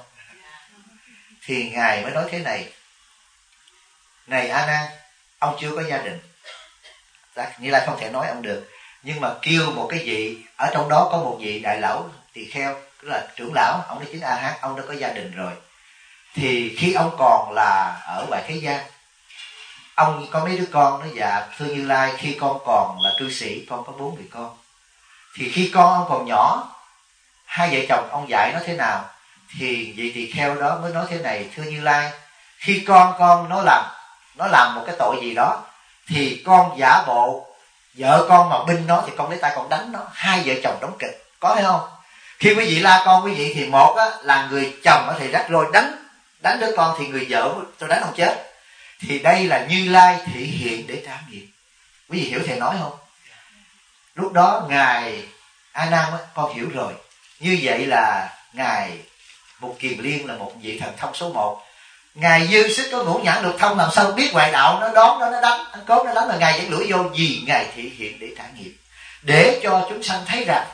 [SPEAKER 2] Thì Ngài mới nói thế này: này A Nan, ông chưa có gia đình, Như Lai không thể nói ông được, nhưng mà kêu một cái vị ở trong đó có một vị đại lão tỳ kheo, tức là trưởng lão, ông đã chứng A Hán, ông đã có gia đình rồi. Thì khi ông còn là ở ngoài thế gian, ông có mấy đứa con nó dạ thưa Như Lai, khi con còn là cư sĩ, con có 4 người con. Thì khi con ông còn nhỏ, hai vợ chồng ông dạy nó thế nào? Thì vị tỳ kheo đó mới nói thế này: thưa Như Lai, khi con nó làm một cái tội gì đó, thì con giả bộ vợ con mà binh nó, thì con lấy tay con đánh nó. Hai vợ chồng đóng kịch, có hay không? Khi quý vị la con quý vị thì một á, là người chồng thì rắc rối đánh đứa con, thì người vợ tôi đánh ông chết. Thì đây là Như Lai thị hiện để trả nghiệp. Quý vị hiểu thầy nói không? Lúc đó ngài A Nan con hiểu rồi. Như vậy là ngài Mục Kiền Liên là một vị thần thông số 1. Ngài dư sức có ngũ nhãn lục thông, làm sao biết ngoại đạo nó đón nó đánh, ăn cốt nó đánh, là ngài vẫn lủi vô, vì ngài thị hiện để trả nghiệp, để cho chúng sanh thấy rằng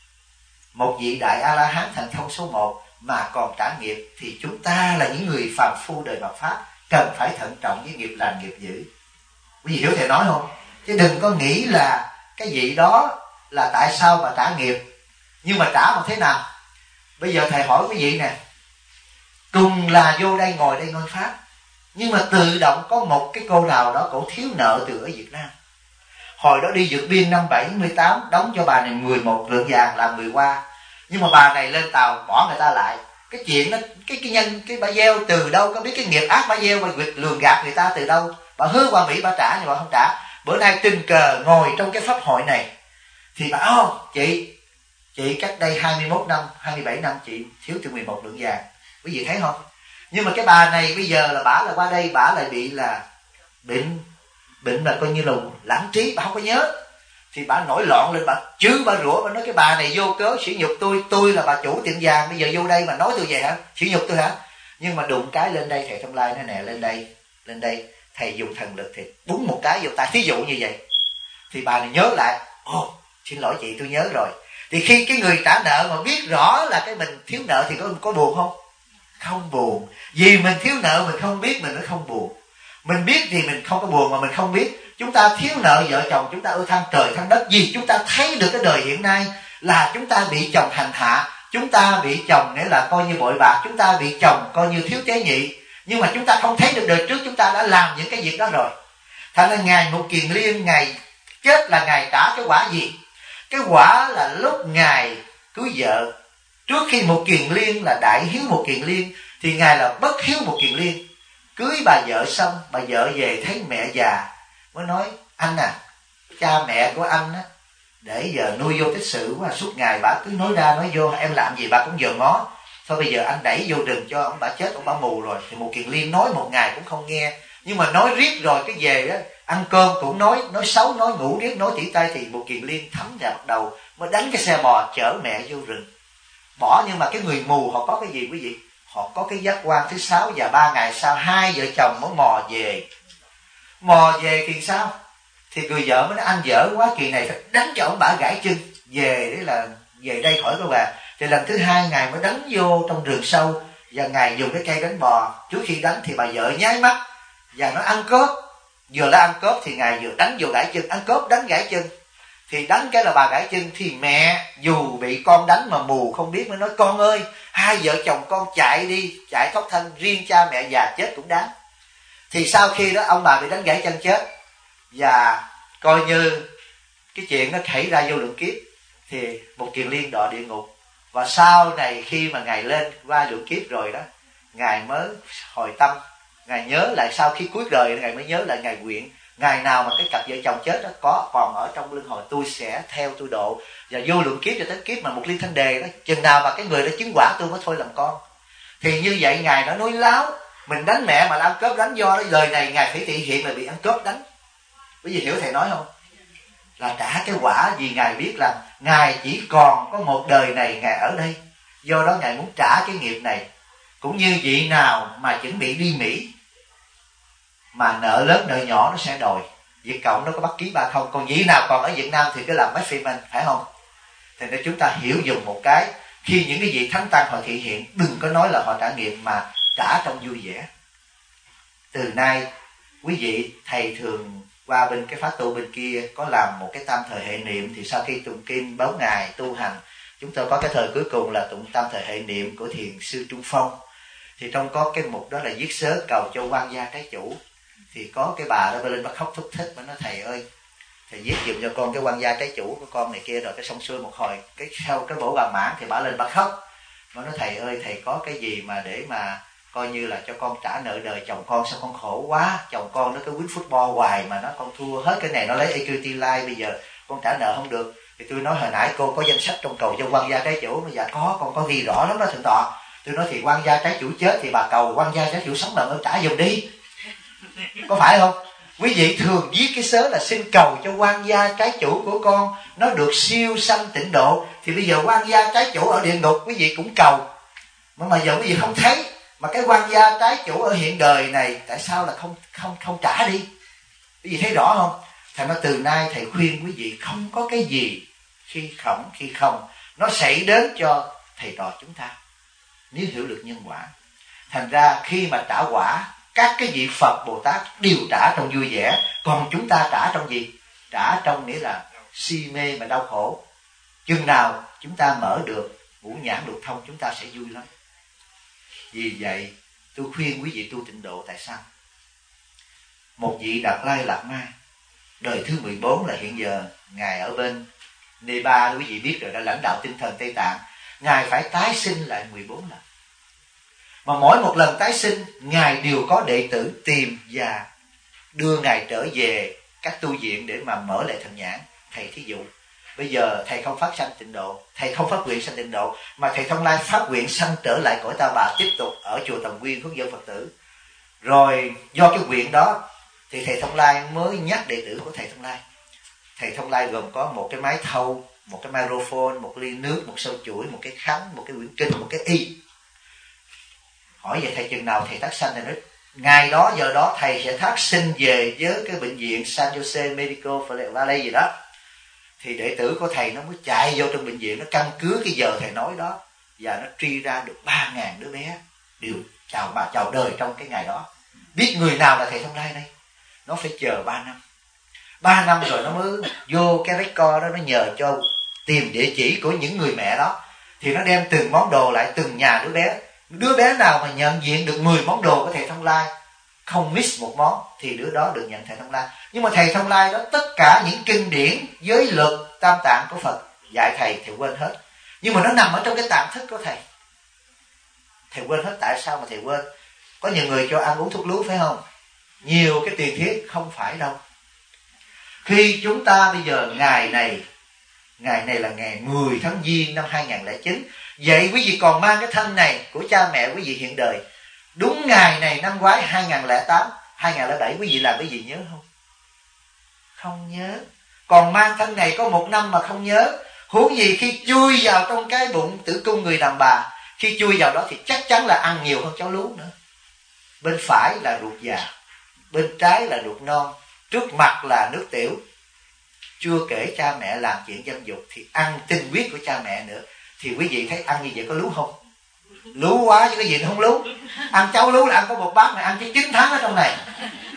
[SPEAKER 2] một vị đại A La Hán thần thông số 1 mà còn trả nghiệp, thì chúng ta là những người phàm phu đời mạt pháp cần phải thận trọng với nghiệp lành nghiệp dữ. Quý vị hiểu thầy nói không? Chứ đừng có nghĩ là cái vị đó là tại sao mà trả nghiệp. Nhưng mà trả bằng thế nào? Bây giờ thầy hỏi quý vị nè, cùng là vô đây ngồi đây ngôi pháp, nhưng mà tự động có một cái cô nào đó cổ thiếu nợ từ ở Việt Nam. Hồi đó đi vượt biên năm 78, đóng cho bà này 11 lượng vàng làm người qua. Nhưng mà bà này lên tàu bỏ người ta lại. Cái chuyện đó, cái bà gieo từ đâu có biết cái nghiệp ác bà gieo, bà lường gạt người ta từ đâu. Bà hứa qua Mỹ bà trả nhưng bà không trả. Bữa nay tình cờ ngồi trong cái pháp hội này thì bà chị cách đây 21 năm, 27 năm chị thiếu từ 11 lượng vàng. Quý vị thấy không? Nhưng mà cái bà này bây giờ là bả là qua đây, bả lại bị là bệnh là coi như là lãng trí, bà không có nhớ. Thì bà nổi loạn lên, bà chứ bà rủa, bà nói cái bà này vô cớ sỉ nhục tôi là bà chủ tiệm vàng, bây giờ vô đây mà nói tôi vậy hả? Sỉ nhục tôi hả? Nhưng mà đụng cái lên đây, thầy Thông Lai nói nè, lên đây thầy dùng thần lực thì búng một cái vô tay, thí dụ như vậy. Thì bà này nhớ lại, xin lỗi chị, tôi nhớ rồi. Thì khi cái người trả nợ mà biết rõ là cái mình thiếu nợ thì có buồn không? Không buồn. Vì mình thiếu nợ mình không biết, mình mới không buồn. Mình biết thì mình không có buồn, mà mình không biết. Chúng ta thiếu nợ vợ chồng, chúng ta ưa than trời than đất, vì chúng ta thấy được cái đời hiện nay là chúng ta bị chồng hành hạ, chúng ta bị chồng nghĩa là coi như bội bạc, chúng ta bị chồng coi như thiếu tế nhị. Nhưng mà chúng ta không thấy được đời trước chúng ta đã làm những cái việc đó rồi. Thành ra ngài Mục Kiền Liên, ngài chết là ngài trả cái quả gì? Cái quả là lúc ngài cưới vợ, trước khi Mục Kiền Liên là đại hiếu Mục Kiền Liên, thì ngài là bất hiếu Mục Kiền Liên. Cưới bà vợ xong, bà vợ về thấy mẹ già mới nói: anh à, cha mẹ của anh á, để giờ nuôi vô tích sự quá, suốt ngày bà cứ nói ra nói vô, em làm gì bà cũng giờ ngó. Thôi bây giờ anh đẩy vô rừng cho ông bà chết, ông bà mù rồi. Thì Mục Kiền Liên nói một ngày cũng không nghe, nhưng mà nói riết rồi cái về đó ăn cơm cũng nói xấu, nói ngủ riết, nói chỉ tay. Thì Mục Kiền Liên thấm ra bắt đầu mới đánh cái xe bò chở mẹ vô rừng bỏ. Nhưng mà cái người mù họ có cái gì quý vị? Họ có cái giác quan thứ 6, và 3 ngày sau hai vợ chồng mới mò về thì sao? Thì người vợ mới nói: anh dở quá, kỳ này phải đánh cho ông bả gãy chân về, đấy là về đây khỏi có bà. Thì lần thứ 2 ngài mới đánh vô trong rừng sâu, và ngài dùng cái cây đánh bò. Trước khi đánh thì bà vợ nháy mắt và nó ăn cướp. Vừa là ăn cướp thì ngài vừa đánh vô gãy chân, ăn cướp đánh gãy chân. Thì đánh cái là bà gãy chân, thì mẹ dù bị con đánh mà mù không biết mới nói: con ơi, hai vợ chồng con chạy đi, chạy thoát thân, riêng cha mẹ già chết cũng đáng. Thì sau khi đó ông bà bị đánh gãy chân chết, và coi như cái chuyện nó xảy ra vô lượng kiếp, thì Mục Kiền Liên đọa địa ngục. Và sau này khi mà ngài lên qua lượng kiếp rồi đó, ngài mới hồi tâm, ngài nhớ lại sau khi cuối đời, ngài mới nhớ lại ngài nguyện ngày nào mà cái cặp vợ chồng chết đó có còn ở trong luân hồi, tôi sẽ theo tôi độ, và vô lượng kiếp cho tới kiếp mà Mục Liên Thanh Đề đó, chừng nào mà cái người đó chứng quả tôi mới thôi làm con. Thì như vậy ngài nó nói láo, mình đánh mẹ mà ăn cướp đánh, do đó lời này ngài phải thị hiện là bị ăn cướp đánh. Quý vị hiểu thầy nói không? Là trả cái quả vì ngài biết là ngài chỉ còn có một đời này ngài ở đây, do đó ngài muốn trả cái nghiệp này. Cũng như vị nào mà chuẩn bị đi Mỹ mà nợ lớn nợ nhỏ nó sẽ đòi, Việt Cộng nó có bắt ký 30, còn vị nào còn ở Việt Nam thì cứ làm mấy phim anh, phải không? Thì nên chúng ta hiểu dùng một cái, khi những cái vị thánh tăng họ thị hiện, đừng có nói là họ trả nghiệp, mà trả trong vui vẻ. Từ nay quý vị, thầy thường qua bên cái pháp tu bên kia có làm một cái tam thời hệ niệm, thì sau khi tụng kinh 4 ngày tu hành, chúng tôi có cái thời cuối cùng là tụng tam thời hệ niệm của thiền sư Trung Phong. Thì trong có cái mục đó là viết sớ cầu cho quan gia trái chủ. Thì có cái bà đó lên bắt khóc thúc thích, bà nói thầy ơi, thầy viết giùm cho con cái quan gia trái chủ của con này kia. Rồi cái xong xuôi một hồi, cái sau cái bổ bàn mãn thì bà lên bà khóc. Bà nói thầy ơi, thầy có cái gì mà để mà coi như là cho con trả nợ đời chồng con, sao con khổ quá. Chồng con nó cứ quýnh football hoài mà nó con thua hết cái này, nó lấy equity line, bây giờ con trả nợ không được. Thì tôi nói hồi nãy cô có danh sách trong cầu cho quan gia trái chủ. Dạ có, con có ghi rõ lắm đó thượng tọa. Tôi nói thì quan gia trái chủ chết thì bà cầu quan gia trái chủ sống lần ơn trả giùm đi, có phải không? Quý vị thường viết cái sớ là xin cầu cho quan gia trái chủ của con nó được siêu sanh tịnh độ. Thì bây giờ quan gia trái chủ ở địa ngục quý vị cũng cầu, mà giờ quý vị không thấy. Mà cái quan gia trái chủ ở hiện đời này tại sao là không trả đi? Quý vị thấy rõ không? Thành ra từ nay thầy khuyên quý vị không có cái gì khi không nó xảy đến cho thầy trò chúng ta, nếu hiểu được nhân quả. Thành ra khi mà trả quả, các cái vị Phật Bồ Tát đều trả trong vui vẻ. Còn chúng ta trả trong gì? Trả trong nghĩa là si mê mà đau khổ. Chừng nào chúng ta mở được ngũ nhãn lục thông, chúng ta sẽ vui lắm. Vì vậy tôi khuyên quý vị tu tịnh độ. Tại sao? Một vị Đạt Lai Lạt Ma đời thứ 14 là hiện giờ ngài ở bên Nepal, quý vị biết rồi, đã lãnh đạo tinh thần Tây Tạng. Ngài phải tái sinh lại 14 lần. Mà mỗi một lần tái sinh, ngài đều có đệ tử tìm và đưa ngài trở về các tu viện để mà mở lại thần nhãn. Thầy thí dụ, bây giờ thầy không phát sanh tịnh độ, thầy không phát nguyện sanh tịnh độ, mà thầy Thông Lai phát nguyện sanh trở lại cõi Ta Bà, tiếp tục ở chùa Tầm Quyên hướng dẫn Phật tử. Rồi do cái nguyện đó thì thầy Thông Lai mới nhắc đệ tử của thầy Thông Lai. Thầy Thông Lai gồm có một cái máy thâu, một cái microphone, một ly nước, một sâu chuỗi, một cái khăn, một cái quyển kinh, một cái y. Hỏi về thầy chừng nào thầy thác sanh? Thầy nói ngày đó giờ đó thầy sẽ thác sinh về với cái bệnh viện San Jose Medical Valley gì đó. Thì đệ tử của thầy nó mới chạy vô trong bệnh viện, nó căn cứ cái giờ thầy nói đó, và nó truy ra được 3.000 đứa bé đều chào đời trong cái ngày đó. Biết người nào là thầy Thông Lai đây? Nó phải chờ 3 năm. 3 năm rồi nó mới vô cái record đó, nó nhờ cho tìm địa chỉ của những người mẹ đó. Thì nó đem từng món đồ lại, từng nhà đứa bé. Đứa bé nào mà nhận diện được 10 món đồ của thầy Thông Lai, không miss một món, thì đứa đó được nhận thầy Thông Lai. Nhưng mà thầy Thông Lai đó, tất cả những kinh điển, giới luật, tam tạng của Phật dạy thầy thì quên hết. Nhưng mà nó nằm ở trong cái tạng thức của thầy. Thầy quên hết. Tại sao mà thầy quên? Có nhiều người cho ăn uống thuốc lú phải không? Nhiều cái tiền thiết. Không phải đâu. Khi chúng ta bây giờ ngày này là ngày 10 tháng Giêng năm 2009. Vậy quý vị còn mang cái thân này của cha mẹ quý vị hiện đời. Đúng ngày này năm ngoái 2008, 2007 quý vị làm cái gì nhớ không? Không nhớ. Còn mang thân này có 1 năm mà không nhớ. Huống gì khi chui vào trong cái bụng tử cung người đàn bà, khi chui vào đó thì chắc chắn là ăn nhiều hơn cháu lú nữa. Bên phải là ruột già, bên trái là ruột non, trước mặt là nước tiểu. Chưa kể cha mẹ làm chuyện dâm dục thì ăn tinh huyết của cha mẹ nữa. Thì quý vị thấy ăn như vậy có lú không? Lú quá chứ cái gì nó không lú. Ăn cháu lú là ăn có 1 bát, mà ăn tới 9 tháng ở trong này.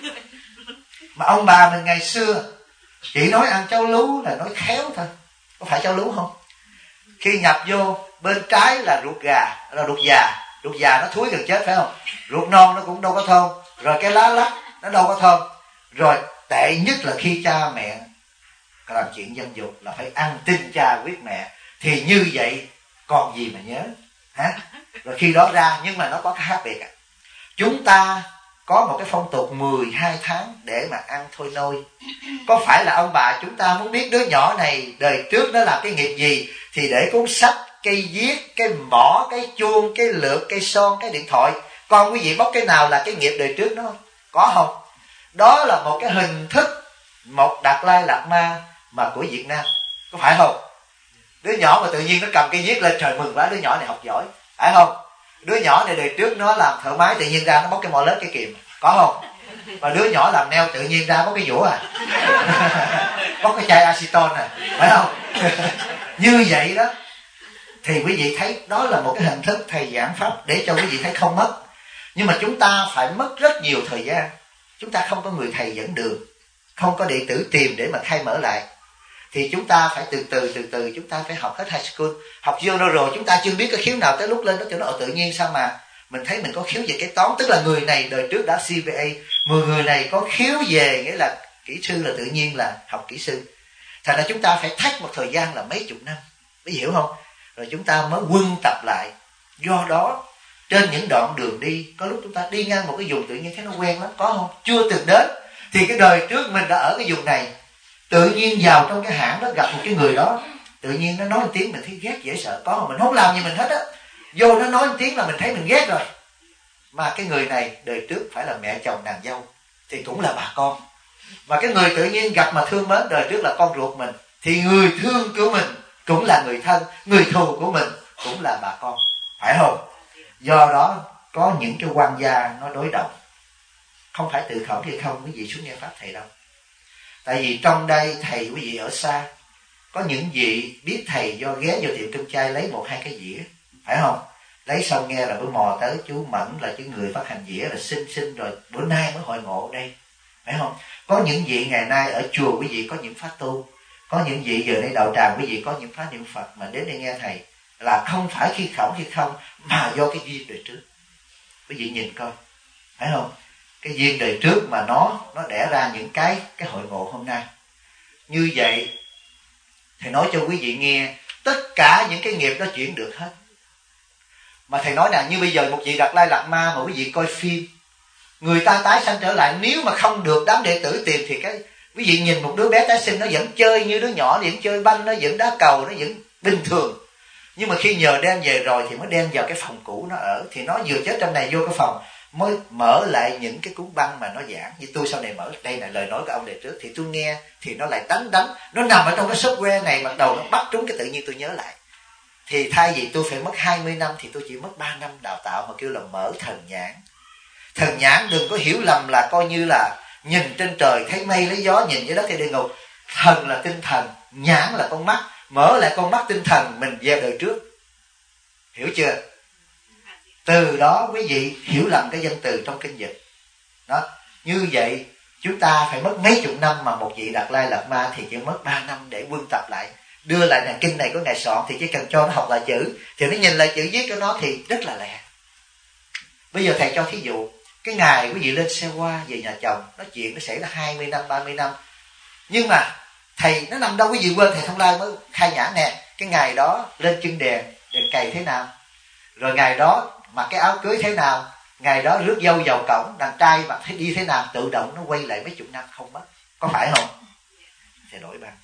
[SPEAKER 2] Mà ông bà mình ngày xưa chỉ nói ăn cháu lú là nói khéo thôi. Có phải cháu lú không? Khi nhập vô, bên trái là ruột gà, là ruột già. Ruột già nó thúi gần chết phải không? Ruột non nó cũng đâu có thơm. Rồi cái lá lách nó đâu có thơm. Rồi tệ nhất là khi cha mẹ làm chuyện dâm dục là phải ăn tinh cha huyết mẹ. Thì như vậy còn gì mà nhớ hả? Rồi khi đó ra, nhưng mà nó có cái khác biệt. Chúng ta có một cái phong tục 12 tháng để mà ăn thôi nôi. Có phải là ông bà chúng ta muốn biết đứa nhỏ này đời trước nó làm cái nghiệp gì, thì để cuốn sách, cây viết, cái mỏ, cái chuông, cái lược, cây son, cái điện thoại. Con quý vị bóc cái nào là cái nghiệp đời trước đó không? Có không? Đó là một cái hình thức, một Đạt Lai Lạt Ma mà của Việt Nam. Có phải không? Đứa nhỏ mà tự nhiên nó cầm cây viết lên, trời mừng quá, đứa nhỏ này học giỏi. Phải không? Đứa nhỏ này đời trước nó làm thợ máy, tự nhiên ra nó bóc cái mỏ lết cái kìm. Có không? Và đứa nhỏ làm neo tự nhiên ra bóc cái dũa à. Bóc cái chai acetone à. Phải không? Như vậy đó. Thì quý vị thấy đó là một cái hình thức thầy giảng pháp để cho quý vị thấy không mất. Nhưng mà chúng ta phải mất rất nhiều thời gian. Chúng ta không có người thầy dẫn đường, không có đệ tử tìm để mà khai mở lại. Thì chúng ta phải từ từ chúng ta phải học hết high school. Học general chúng ta chưa biết cái khiếu nào, tới lúc lên đó cho nó tự nhiên sao mình thấy mình có khiếu về kế toán, tức là người này đời trước đã CPA, 10 người này có khiếu về nghĩa là kỹ sư, là tự nhiên là học kỹ sư. Thành ra chúng ta phải thách một thời gian là mấy chục năm, mới hiểu không? Rồi chúng ta mới quân tập lại. Do đó trên những đoạn đường đi, có lúc chúng ta đi ngang một cái vùng tự nhiên thấy nó quen lắm, có không? Chưa từng đến thì cái đời trước mình đã ở cái vùng này, tự nhiên vào trong cái hãng đó gặp một cái người đó, tự nhiên nó nói một tiếng mình thấy ghét dễ sợ, có không? Mình không làm gì mình hết á, vô nó nói một tiếng là mình thấy mình ghét rồi. Mà cái người này đời trước phải là mẹ chồng nàng dâu thì cũng là bà con, và cái người tự nhiên gặp mà thương mến đời trước là con ruột mình, thì người thương của mình cũng là người thân, người thù của mình cũng là bà con, phải không? Do đó có những cái quan gia nó đối đầu, không phải tự khẩu hay không quý vị xuống nghe pháp thầy đâu. Tại vì trong đây thầy quý vị ở xa, có những vị biết thầy do ghé vô tiệm cơm chay lấy 1-2 cái dĩa, phải không? Lấy xong nghe là bữa mò tới chú Mẫn là cái người phát hành dĩa là xin rồi bữa nay mới hội ngộ ở đây, phải không? Có những vị ngày nay ở chùa quý vị có những pháp tu, có những vị giờ đây đạo tràng quý vị có những pháp niệm Phật mà đến đây nghe thầy là không phải khi khổng khi không, mà do cái duyên đời trước. Quý vị nhìn coi, phải không? Cái duyên đời trước mà nó đẻ ra những cái hội ngộ hôm nay. Như vậy thầy nói cho quý vị nghe, tất cả những cái nghiệp đó chuyển được hết. Mà thầy nói là như bây giờ một vị Đạt Lai Lạt Ma mà quý vị coi phim, người ta tái sanh trở lại, nếu mà không được đám đệ tử tìm thì cái quý vị nhìn một đứa bé tái sinh nó vẫn chơi như đứa nhỏ, nó vẫn chơi banh, nó vẫn đá cầu, nó vẫn bình thường. Nhưng mà khi nhờ đem về rồi thì mới đem vào cái phòng cũ nó ở, thì nó vừa chết trong này vô cái phòng mới mở lại những cái cuốn băng mà nó giảng. Như tôi sau này mở đây là lời nói của ông đệ trước, thì tôi nghe thì nó lại đánh, nó nằm ở trong cái software này, bắt đầu nó bắt trúng cái tự nhiên tôi nhớ lại. Thì thay vì tôi phải mất 20 năm thì tôi chỉ mất 3 năm đào tạo, mà kêu là mở thần nhãn. Thần nhãn đừng có hiểu lầm là coi như là nhìn trên trời thấy mây lấy gió, nhìn dưới đất thì địa ngục. Thần là tinh thần, nhãn là con mắt, mở lại con mắt tinh thần mình về đời trước. Hiểu chưa? Từ đó quý vị hiểu lầm cái danh từ trong kinh dịch đó. Như vậy chúng ta phải mất mấy chục năm, mà một vị Đạt Lai Lạt Ma thì chỉ mất 3 năm để quân tập lại, đưa lại là kinh này có ngày soạn, thì chỉ cần cho nó học lại chữ thì nó nhìn lại chữ viết của nó thì rất là lẹ. Bây giờ thầy cho thí dụ, cái ngày quý vị lên xe hoa về nhà chồng, nói chuyện nó xảy ra 20 năm 30 năm, nhưng mà thầy nó nằm đâu quý vị quên, thầy Thông Lai mới khai nhãn nè, cái ngày đó lên chân đèn cày thế nào, rồi ngày đó mặc cái áo cưới thế nào, ngày đó rước dâu vào cổng, đàn trai mà thấy đi thế nào, tự động nó quay lại mấy chục năm không mất, có phải không? Thầy đổi bằng.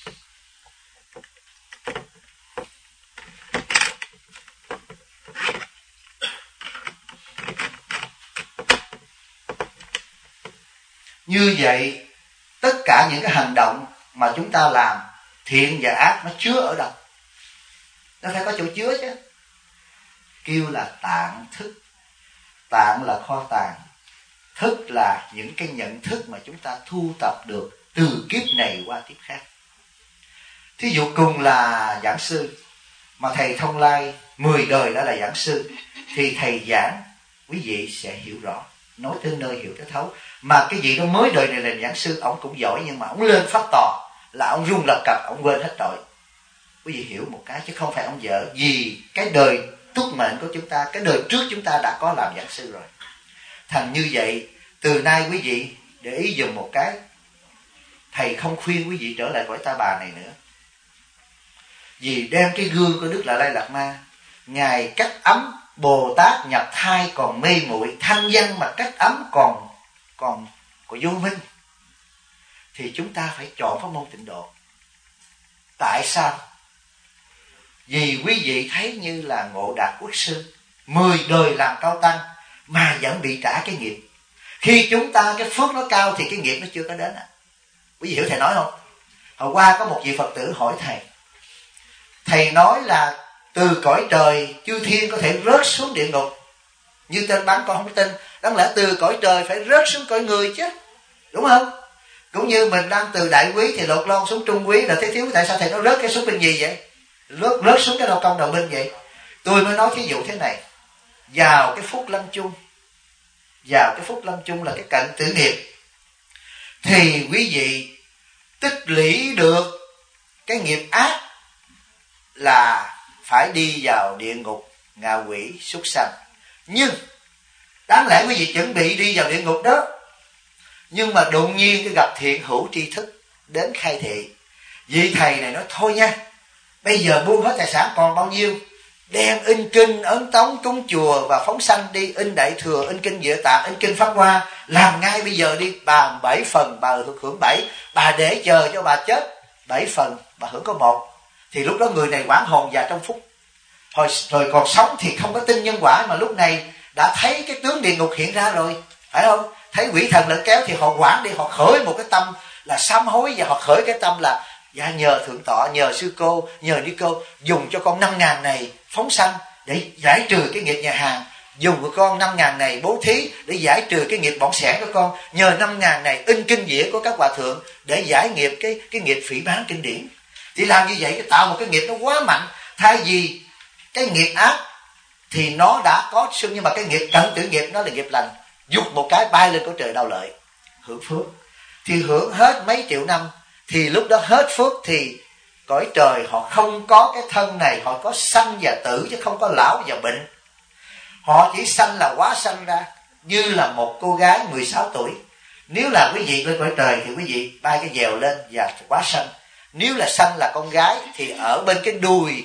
[SPEAKER 2] Như vậy tất cả những cái hành động mà chúng ta làm, thiện và ác, nó chứa ở đâu? Nó phải có chỗ chứa chứ. Kêu là tạng thức. Tạng là kho tàng, thức là những cái nhận thức mà chúng ta thu tập được từ kiếp này qua kiếp khác. Thí dụ cùng là giảng sư, mà thầy Thông Lai 10 đời đã là giảng sư, thì thầy giảng quý vị sẽ hiểu rõ, nói tới nơi hiểu tới thấu. Mà cái vị đó mới đời này làm giảng sư, ông cũng giỏi, nhưng mà ông lên phát tò là ông rung lập cập, ông quên hết rồi. Quý vị hiểu một cái chứ không phải ông dở, vì cái đời túc mệnh của chúng ta, cái đời trước chúng ta đã có làm giảng sư rồi. Thành như vậy, từ nay quý vị để ý dùm một cái, thầy không khuyên quý vị trở lại cõi ta bà này nữa. Vì đem cái gương của Đức Đạt Lai Lạt Ma, Ngài cách ấm Bồ Tát nhập thai còn mê muội, thanh văn mà cách ấm còn vô minh, thì chúng ta phải chọn pháp môn tịnh độ. Tại sao? Vì quý vị thấy như là Ngộ Đạt Quốc sư 10 đời làm cao tăng mà vẫn bị trả cái nghiệp. Khi chúng ta cái phước nó cao thì cái nghiệp nó chưa có đến. Quý vị hiểu thầy nói không? Hồi qua có một vị Phật tử hỏi thầy, thầy nói là từ cõi trời chư thiên có thể rớt xuống địa ngục, như tên bắn con không tin, đáng lẽ từ cõi trời phải rớt xuống cõi người chứ, đúng không? Cũng như mình đang từ đại quý thì lột lon xuống trung quý là thế thiếu, tại sao thầy nó rớt cái xuống bên gì vậy? Rớt xuống cái đầu công đầu binh vậy? Tôi mới nói thí dụ thế này, vào cái phút lâm chung là cái cận tử nghiệp, thì quý vị tích lũy được cái nghiệp ác là phải đi vào địa ngục, ngạ quỷ, súc sanh. Nhưng đáng lẽ quý vị chuẩn bị đi vào địa ngục đó, nhưng mà đột nhiên cái gặp thiện hữu tri thức đến khai thị. Vị thầy này nói thôi nha, bây giờ buông hết tài sản còn bao nhiêu, đem in kinh ấn tống cúng chùa và phóng sanh đi, in Đại Thừa, in kinh Địa Tạng, in kinh Pháp Hoa, làm ngay bây giờ đi. Bà 7 phần, bà được hưởng 7, bà để chờ cho bà chết 7 phần, bà hưởng có 1. Thì lúc đó người này quảng hồn và trong phút. Rồi còn sống thì không có tin nhân quả, mà lúc này đã thấy cái tướng địa ngục hiện ra rồi, phải không? Thấy quỷ thần lẫn kéo thì họ quản đi, họ khởi một cái tâm là sám hối, và họ khởi cái tâm là dạ nhờ Thượng Tọa, nhờ sư cô, nhờ Ni cô dùng cho con 5.000 này phóng sanh để giải trừ cái nghiệp nhà hàng, dùng của con 5.000 này bố thí để giải trừ cái nghiệp bỏng sẻn của con, nhờ 5.000 này in kinh dĩa của các hòa thượng để giải nghiệp cái nghiệp phỉ báng kinh điển. Thì làm như vậy cái tạo một cái nghiệp nó quá mạnh. Thay vì cái nghiệp ác thì nó đã có xương, nhưng mà cái nghiệp cận tử nghiệp nó là nghiệp lành, dục một cái bay lên cõi trời đau lợi, hưởng phước. Thì hưởng hết mấy triệu năm, thì lúc đó hết phước thì cõi trời họ không có cái thân này, họ có sanh và tử chứ không có lão và bệnh. Họ chỉ sanh là quá sanh ra, như là một cô gái 16 tuổi. Nếu là quý vị lên cõi trời thì quý vị bay cái dèo lên và quá sanh. Nếu là sanh là con gái thì ở bên cái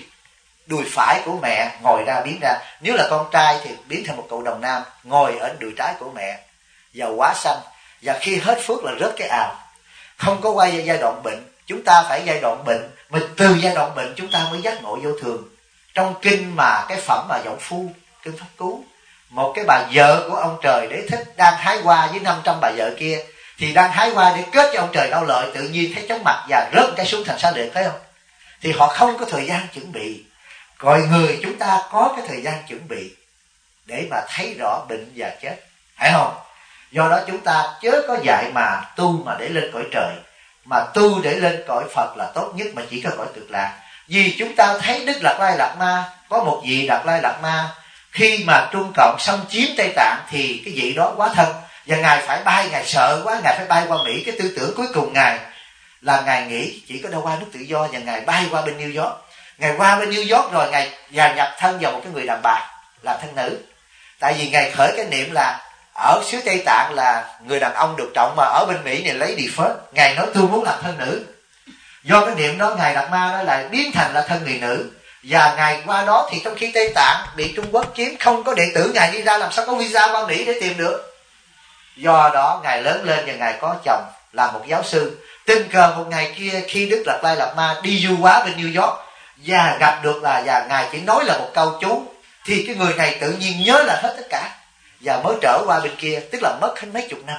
[SPEAKER 2] đùi phải của mẹ ngồi ra biến ra. Nếu là con trai thì biến thành một cậu đồng nam ngồi ở đùi trái của mẹ và quá sanh. Và khi hết phước là rớt cái ào, không có quay giai đoạn bệnh. Chúng ta phải giai đoạn bệnh, mà từ giai đoạn bệnh chúng ta mới giác ngộ vô thường. Trong kinh mà cái phẩm mà Giọng Phu, kinh Pháp Cú, một cái bà vợ của ông trời Đế Thích đang hái hoa với 500 bà vợ kia, thì đang hái hoa để kết cho ông trời đau lợi, tự nhiên thấy chóng mặt và rớt cái xuống thành sa liệt, thấy không? Thì họ không có thời gian chuẩn bị. Còn người chúng ta có cái thời gian chuẩn bị để mà thấy rõ bệnh và chết, phải không? Do đó chúng ta chớ có dạy mà tu mà để lên cõi trời, mà tu để lên cõi Phật là tốt nhất, mà chỉ có cõi Cực Lạc. Vì chúng ta thấy Đức Đạt Lai Lạt Ma, có một vị Đạt Lai Lạt Ma khi mà Trung Cộng xâm chiếm Tây Tạng thì cái vị đó quá thân, và ngài phải bay, ngài sợ quá, ngài phải bay qua Mỹ. Cái tư tưởng cuối cùng ngài là ngài nghĩ chỉ có đâu qua nước tự do, và ngài bay qua bên New York. Ngài qua bên New York rồi ngài và nhập thân vào một cái người đàn bà làm thân nữ. Tại vì ngài khởi cái niệm là ở xứ Tây Tạng là người đàn ông được trọng, mà ở bên Mỹ này lấy đi first. Ngài nói tôi muốn làm thân nữ. Do cái niệm đó, ngài Đạt Ma đó lại biến thành là thân người nữ. Và ngài qua đó thì trong khi Tây Tạng bị Trung Quốc chiếm, không có đệ tử ngài đi ra, làm sao có visa qua Mỹ để tìm được. Do đó ngài lớn lên và ngài có chồng là một giáo sư. Tình cờ một ngày kia khi Đức Đạt Lai Lạt Ma đi du hóa bên New York và gặp được là, và ngài chỉ nói là một câu chú, thì cái người này tự nhiên nhớ là hết tất cả và mới trở qua bên kia, tức là mất hết mấy chục năm.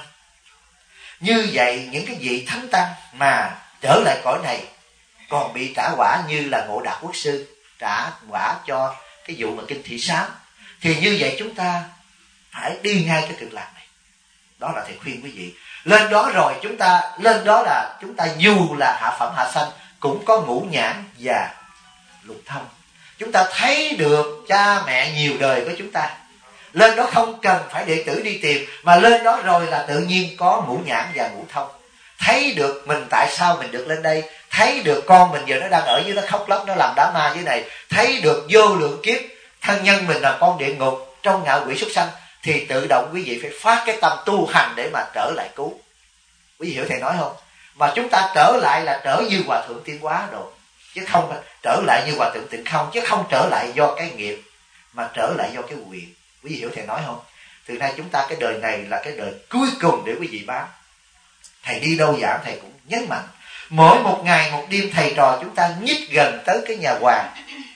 [SPEAKER 2] Như vậy những cái vị thánh tăng mà trở lại cõi này còn bị trả quả như là Ngộ Đạt Quốc sư trả quả cho cái vụ mà kinh Thị Sám, thì như vậy chúng ta phải đi ngay cái Cực Lạc này. Đó là thầy khuyên quý vị. Lên đó rồi chúng ta, lên đó là chúng ta dù là hạ phẩm hạ sanh cũng có ngũ nhãn và lục thông. Chúng ta thấy được cha mẹ nhiều đời của chúng ta. Lên đó không cần phải đệ tử đi tìm, mà lên đó rồi là tự nhiên có ngũ nhãn và ngũ thông. Thấy được mình tại sao mình được lên đây, thấy được con mình giờ nó đang ở dưới, nó khóc lóc, nó làm đám ma dưới này, thấy được vô lượng kiếp thân nhân mình là con địa ngục trong ngạ quỷ súc sanh, thì tự động quý vị phải phát cái tâm tu hành để mà trở lại cứu. Quý vị hiểu thầy nói không? Mà chúng ta trở lại là trở như Hòa Thượng Tiên Hóa rồi, chứ không trở lại như Hòa Thượng Tịnh Không, chứ không trở lại do cái nghiệp, mà trở lại do cái quyền. Quý vị hiểu thầy nói không? Từ nay chúng ta cái đời này là cái đời cuối cùng để quý vị bám. Thầy đi đâu giảng thầy cũng nhấn mạnh, mỗi một ngày một đêm thầy trò chúng ta nhích gần tới cái nhà hoàng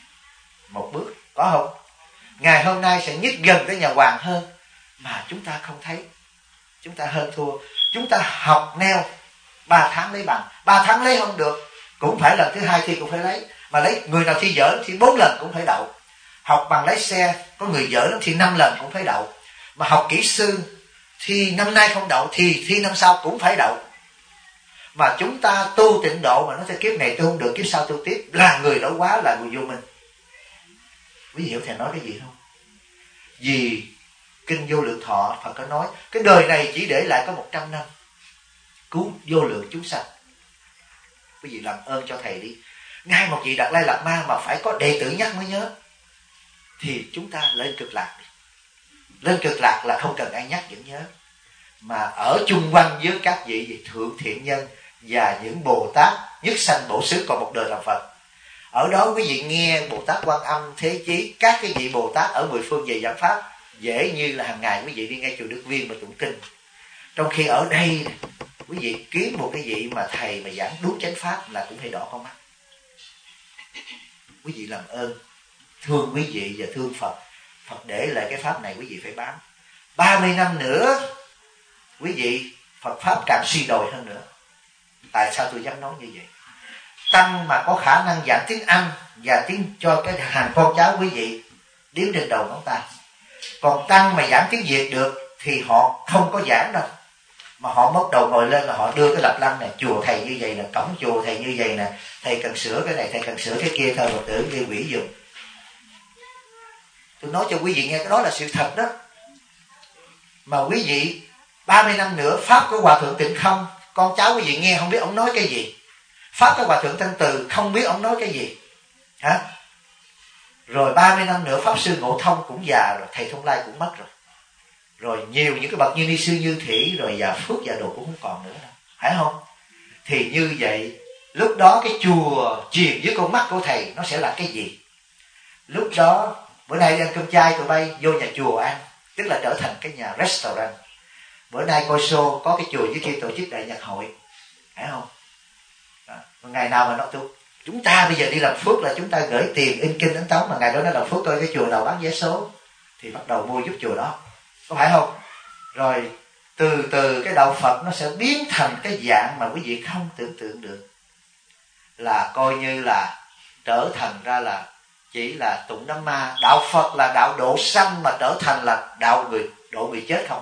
[SPEAKER 2] một bước, có không? Ngày hôm nay sẽ nhích gần tới nhà hoàng hơn, mà chúng ta không thấy. Chúng ta hơn thua. Chúng ta học neo 3 tháng lấy bằng, 3 tháng lấy không được cũng phải lần thứ 2 thi cũng phải lấy, mà lấy người nào thi dở thì 4 lần cũng phải đậu. Học bằng lái xe có người dở lắm thì 5 lần cũng phải đậu, mà học kỹ sư thì năm nay không đậu thì thi năm sau cũng phải đậu. Mà chúng ta tu tịnh độ mà nói theo kiếp này tôi không được, kiếp sau tu tiếp, là người đó quá, là người vô minh. Quý vị hiểu thầy nói cái gì không? Vì kinh Vô Lượng Thọ Phật có nói cái đời này chỉ để lại có 100 năm cứu vô lượng chúng sanh. Quý vị làm ơn cho thầy đi. Ngay một vị Đạt Lai Lạt Ma mà phải có đệ tử nhắc mới nhớ, thì chúng ta lên Cực Lạc đi. Lên Cực Lạc là không cần ai nhắc vẫn nhớ, mà ở chung quanh với các vị thượng thiện nhân và những Bồ Tát nhất sanh bổ xứ còn một đời làm Phật. Ở đó quý vị nghe Bồ Tát Quan Âm, Thế Chí, các cái vị Bồ Tát ở mười phương về giảng pháp, dễ như là hàng ngày quý vị đi nghe chùa Đức Viên mà tụng kinh. Trong khi ở đây quý vị kiếm một cái vị mà thầy mà giảng đúng chánh pháp là cũng hay đỏ con mắt. Quý vị làm ơn thương quý vị và thương Phật. Phật để lại cái pháp này quý vị phải bám. 30 năm nữa quý vị Phật pháp càng suy đồi hơn nữa. Tại sao tôi dám nói như vậy? Tăng mà có khả năng giảng tiếng Anh và tiếng cho cái hàng con cháu quý vị đếm trên đầu ngón tay. Còn tăng mà giảng tiếng Việt được thì họ không có giảng đâu, mà họ mất đầu ngồi lên là họ đưa cái lập lăng này, chùa thầy như vậy nè, cổng chùa thầy như vậy nè, thầy cần sửa cái này, thầy cần sửa cái kia, thờ Phật tử gây quỷ dùng. Tôi nói cho quý vị nghe cái đó là sự thật đó. Mà quý vị 30 năm nữa pháp của Hòa Thượng Tịnh Không, con cháu quý vị nghe không biết ông nói cái gì. Pháp của Hòa Thượng Thanh Từ không biết ông nói cái gì. Hả? Rồi 30 năm nữa Pháp Sư Ngộ Thông cũng già rồi, thầy Thông Lai cũng mất rồi. Rồi nhiều những cái bậc như Ni Sư Như Thủy rồi già Phước già Đồ cũng không còn nữa đâu. Phải không? Thì như vậy lúc đó cái chùa truyền với con mắt của thầy nó sẽ là cái gì? Lúc đó bữa nay đi ăn cơm chay tụi bay vô nhà chùa ăn, tức là trở thành cái nhà restaurant. Bữa nay coi show có cái chùa dưới kia tổ chức đại nhạc hội, phải không? Đó. Ngày nào mà nó chúng ta bây giờ đi làm phước là chúng ta gửi tiền in kinh ấn tống, mà ngày đó nó làm phước coi cái chùa nào bán vé số thì bắt đầu mua giúp chùa đó, có phải không? Rồi từ từ cái đạo Phật nó sẽ biến thành cái dạng mà quý vị không tưởng tượng được, là coi như là trở thành ra là chỉ là tụng Nam Ma. Đạo Phật là đạo độ sanh mà trở thành là đạo độ người chết không.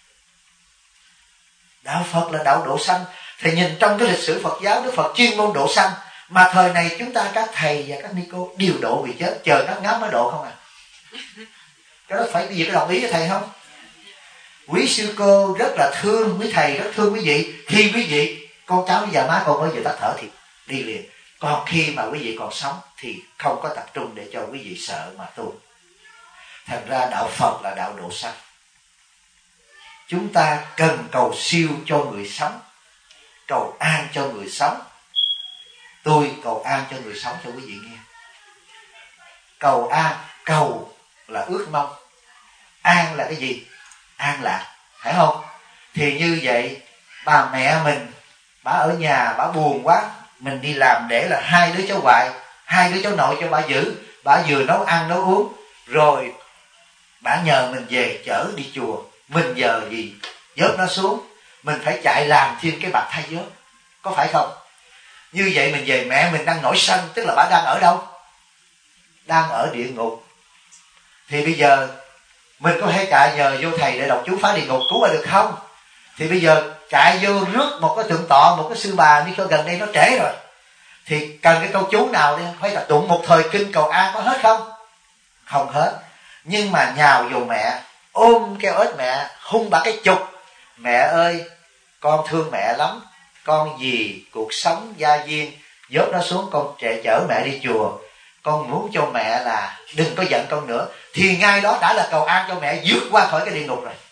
[SPEAKER 2] Đạo Phật là đạo độ sanh. Thì nhìn trong cái lịch sử Phật giáo, Đức Phật chuyên môn độ sanh, mà thời này chúng ta các thầy và các ni cô đều độ người chết, chờ ngáp ngáp mới độ không à. Cái đó phải quý vị có đồng ý với thầy không? Quý sư cô rất là thương quý thầy, rất thương quý vị. Khi quý vị con cháu già má con mới vừa tắt thở thì đi liền. Còn khi mà quý vị còn sống thì không có tập trung để cho quý vị sợ mà tu. Thành ra đạo Phật là đạo độ sanh. Chúng ta cần cầu siêu cho người sống, cầu an cho người sống. Tôi cầu an cho người sống cho quý vị nghe. Cầu an, cầu là ước mong, an là cái gì? An lạc, phải không? Thì như vậy bà mẹ mình, bà ở nhà bà buồn quá, mình đi làm để là hai đứa cháu ngoại, hai đứa cháu nội cho bà giữ, bà vừa nấu ăn nấu uống, rồi bà nhờ mình về chở đi chùa. Mình giờ gì vớt nó xuống, mình phải chạy làm thêm cái bạc thay vớt, có phải không? Như vậy mình về mẹ mình đang nổi sân, tức là bà đang ở đâu? Đang ở địa ngục. Thì bây giờ mình có thể chạy nhờ vô thầy để đọc chú phá địa ngục cứu bà được không? Thì bây giờ chạy vô rước một cái thượng tọa, một cái sư bà đi cho gần đây nó trễ rồi, thì cần cái câu chú nào đi, phải là tụng một thời kinh cầu an có hết không? Không hết. Nhưng mà nhào vô mẹ, ôm keo ếch mẹ, hung bả cái chục. Mẹ ơi, con thương mẹ lắm, con vì cuộc sống gia viên, vớt nó xuống, con chở mẹ đi chùa, con muốn cho mẹ là đừng có giận con nữa. Thì ngay đó đã là cầu an cho mẹ vượt qua khỏi cái địa ngục rồi.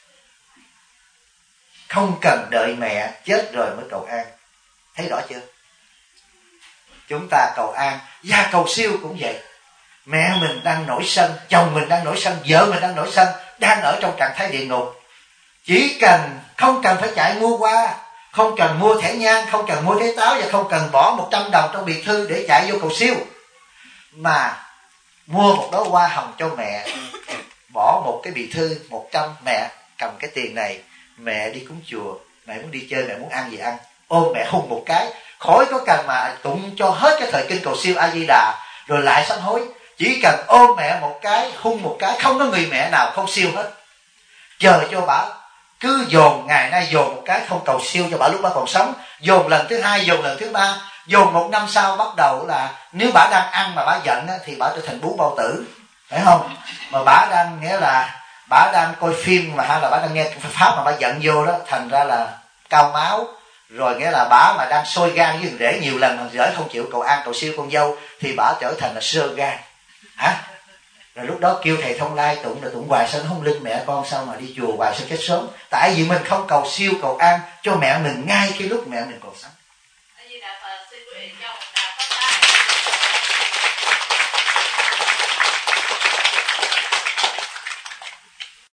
[SPEAKER 2] Không cần đợi mẹ chết rồi mới cầu an. Thấy rõ chưa? Chúng ta cầu an và cầu siêu cũng vậy. Mẹ mình đang nổi sân, chồng mình đang nổi sân, vợ mình đang nổi sân, đang ở trong trạng thái địa ngục. Chỉ cần, không cần phải chạy mua hoa, không cần mua thẻ nhang, không cần mua giấy táo, và không cần bỏ 100 đồng trong bì thư để chạy vô cầu siêu, mà mua một đóa hoa hồng cho mẹ, bỏ một cái bì thư 100, mẹ cầm cái tiền này, mẹ đi cúng chùa, mẹ muốn đi chơi, mẹ muốn ăn gì ăn, ôm mẹ hôn một cái, khỏi có cần mà tụng cho hết cái thời kinh cầu siêu A Di Đà rồi lại sám hối. Chỉ cần ôm mẹ một cái, hôn một cái, không có người mẹ nào không siêu hết. Chờ cho bà cứ dồn, ngày nay dồn một cái không cầu siêu cho bà lúc bà còn sống, dồn lần thứ hai, dồn lần thứ ba, dồn 1 năm sau bắt đầu là nếu bà đang ăn mà bà giận thì bà trở thành bú bao tử, phải không? Mà bà đang, nghĩa là bà đang coi phim mà hay là bà đang nghe pháp mà bà giận vô đó, thành ra là cao máu. Rồi nghĩa là bà mà đang sôi gan với rể nhiều lần mà rể không chịu cầu an cầu siêu con dâu thì bà trở thành là sơ gan. Hả? Rồi lúc đó kêu thầy Thông Lai tụng là tụng hoài sao nó không linh mẹ con sao mà đi chùa hoài sao chết sớm. Tại vì mình không cầu siêu cầu an cho mẹ mình ngay cái lúc mẹ mình còn sống.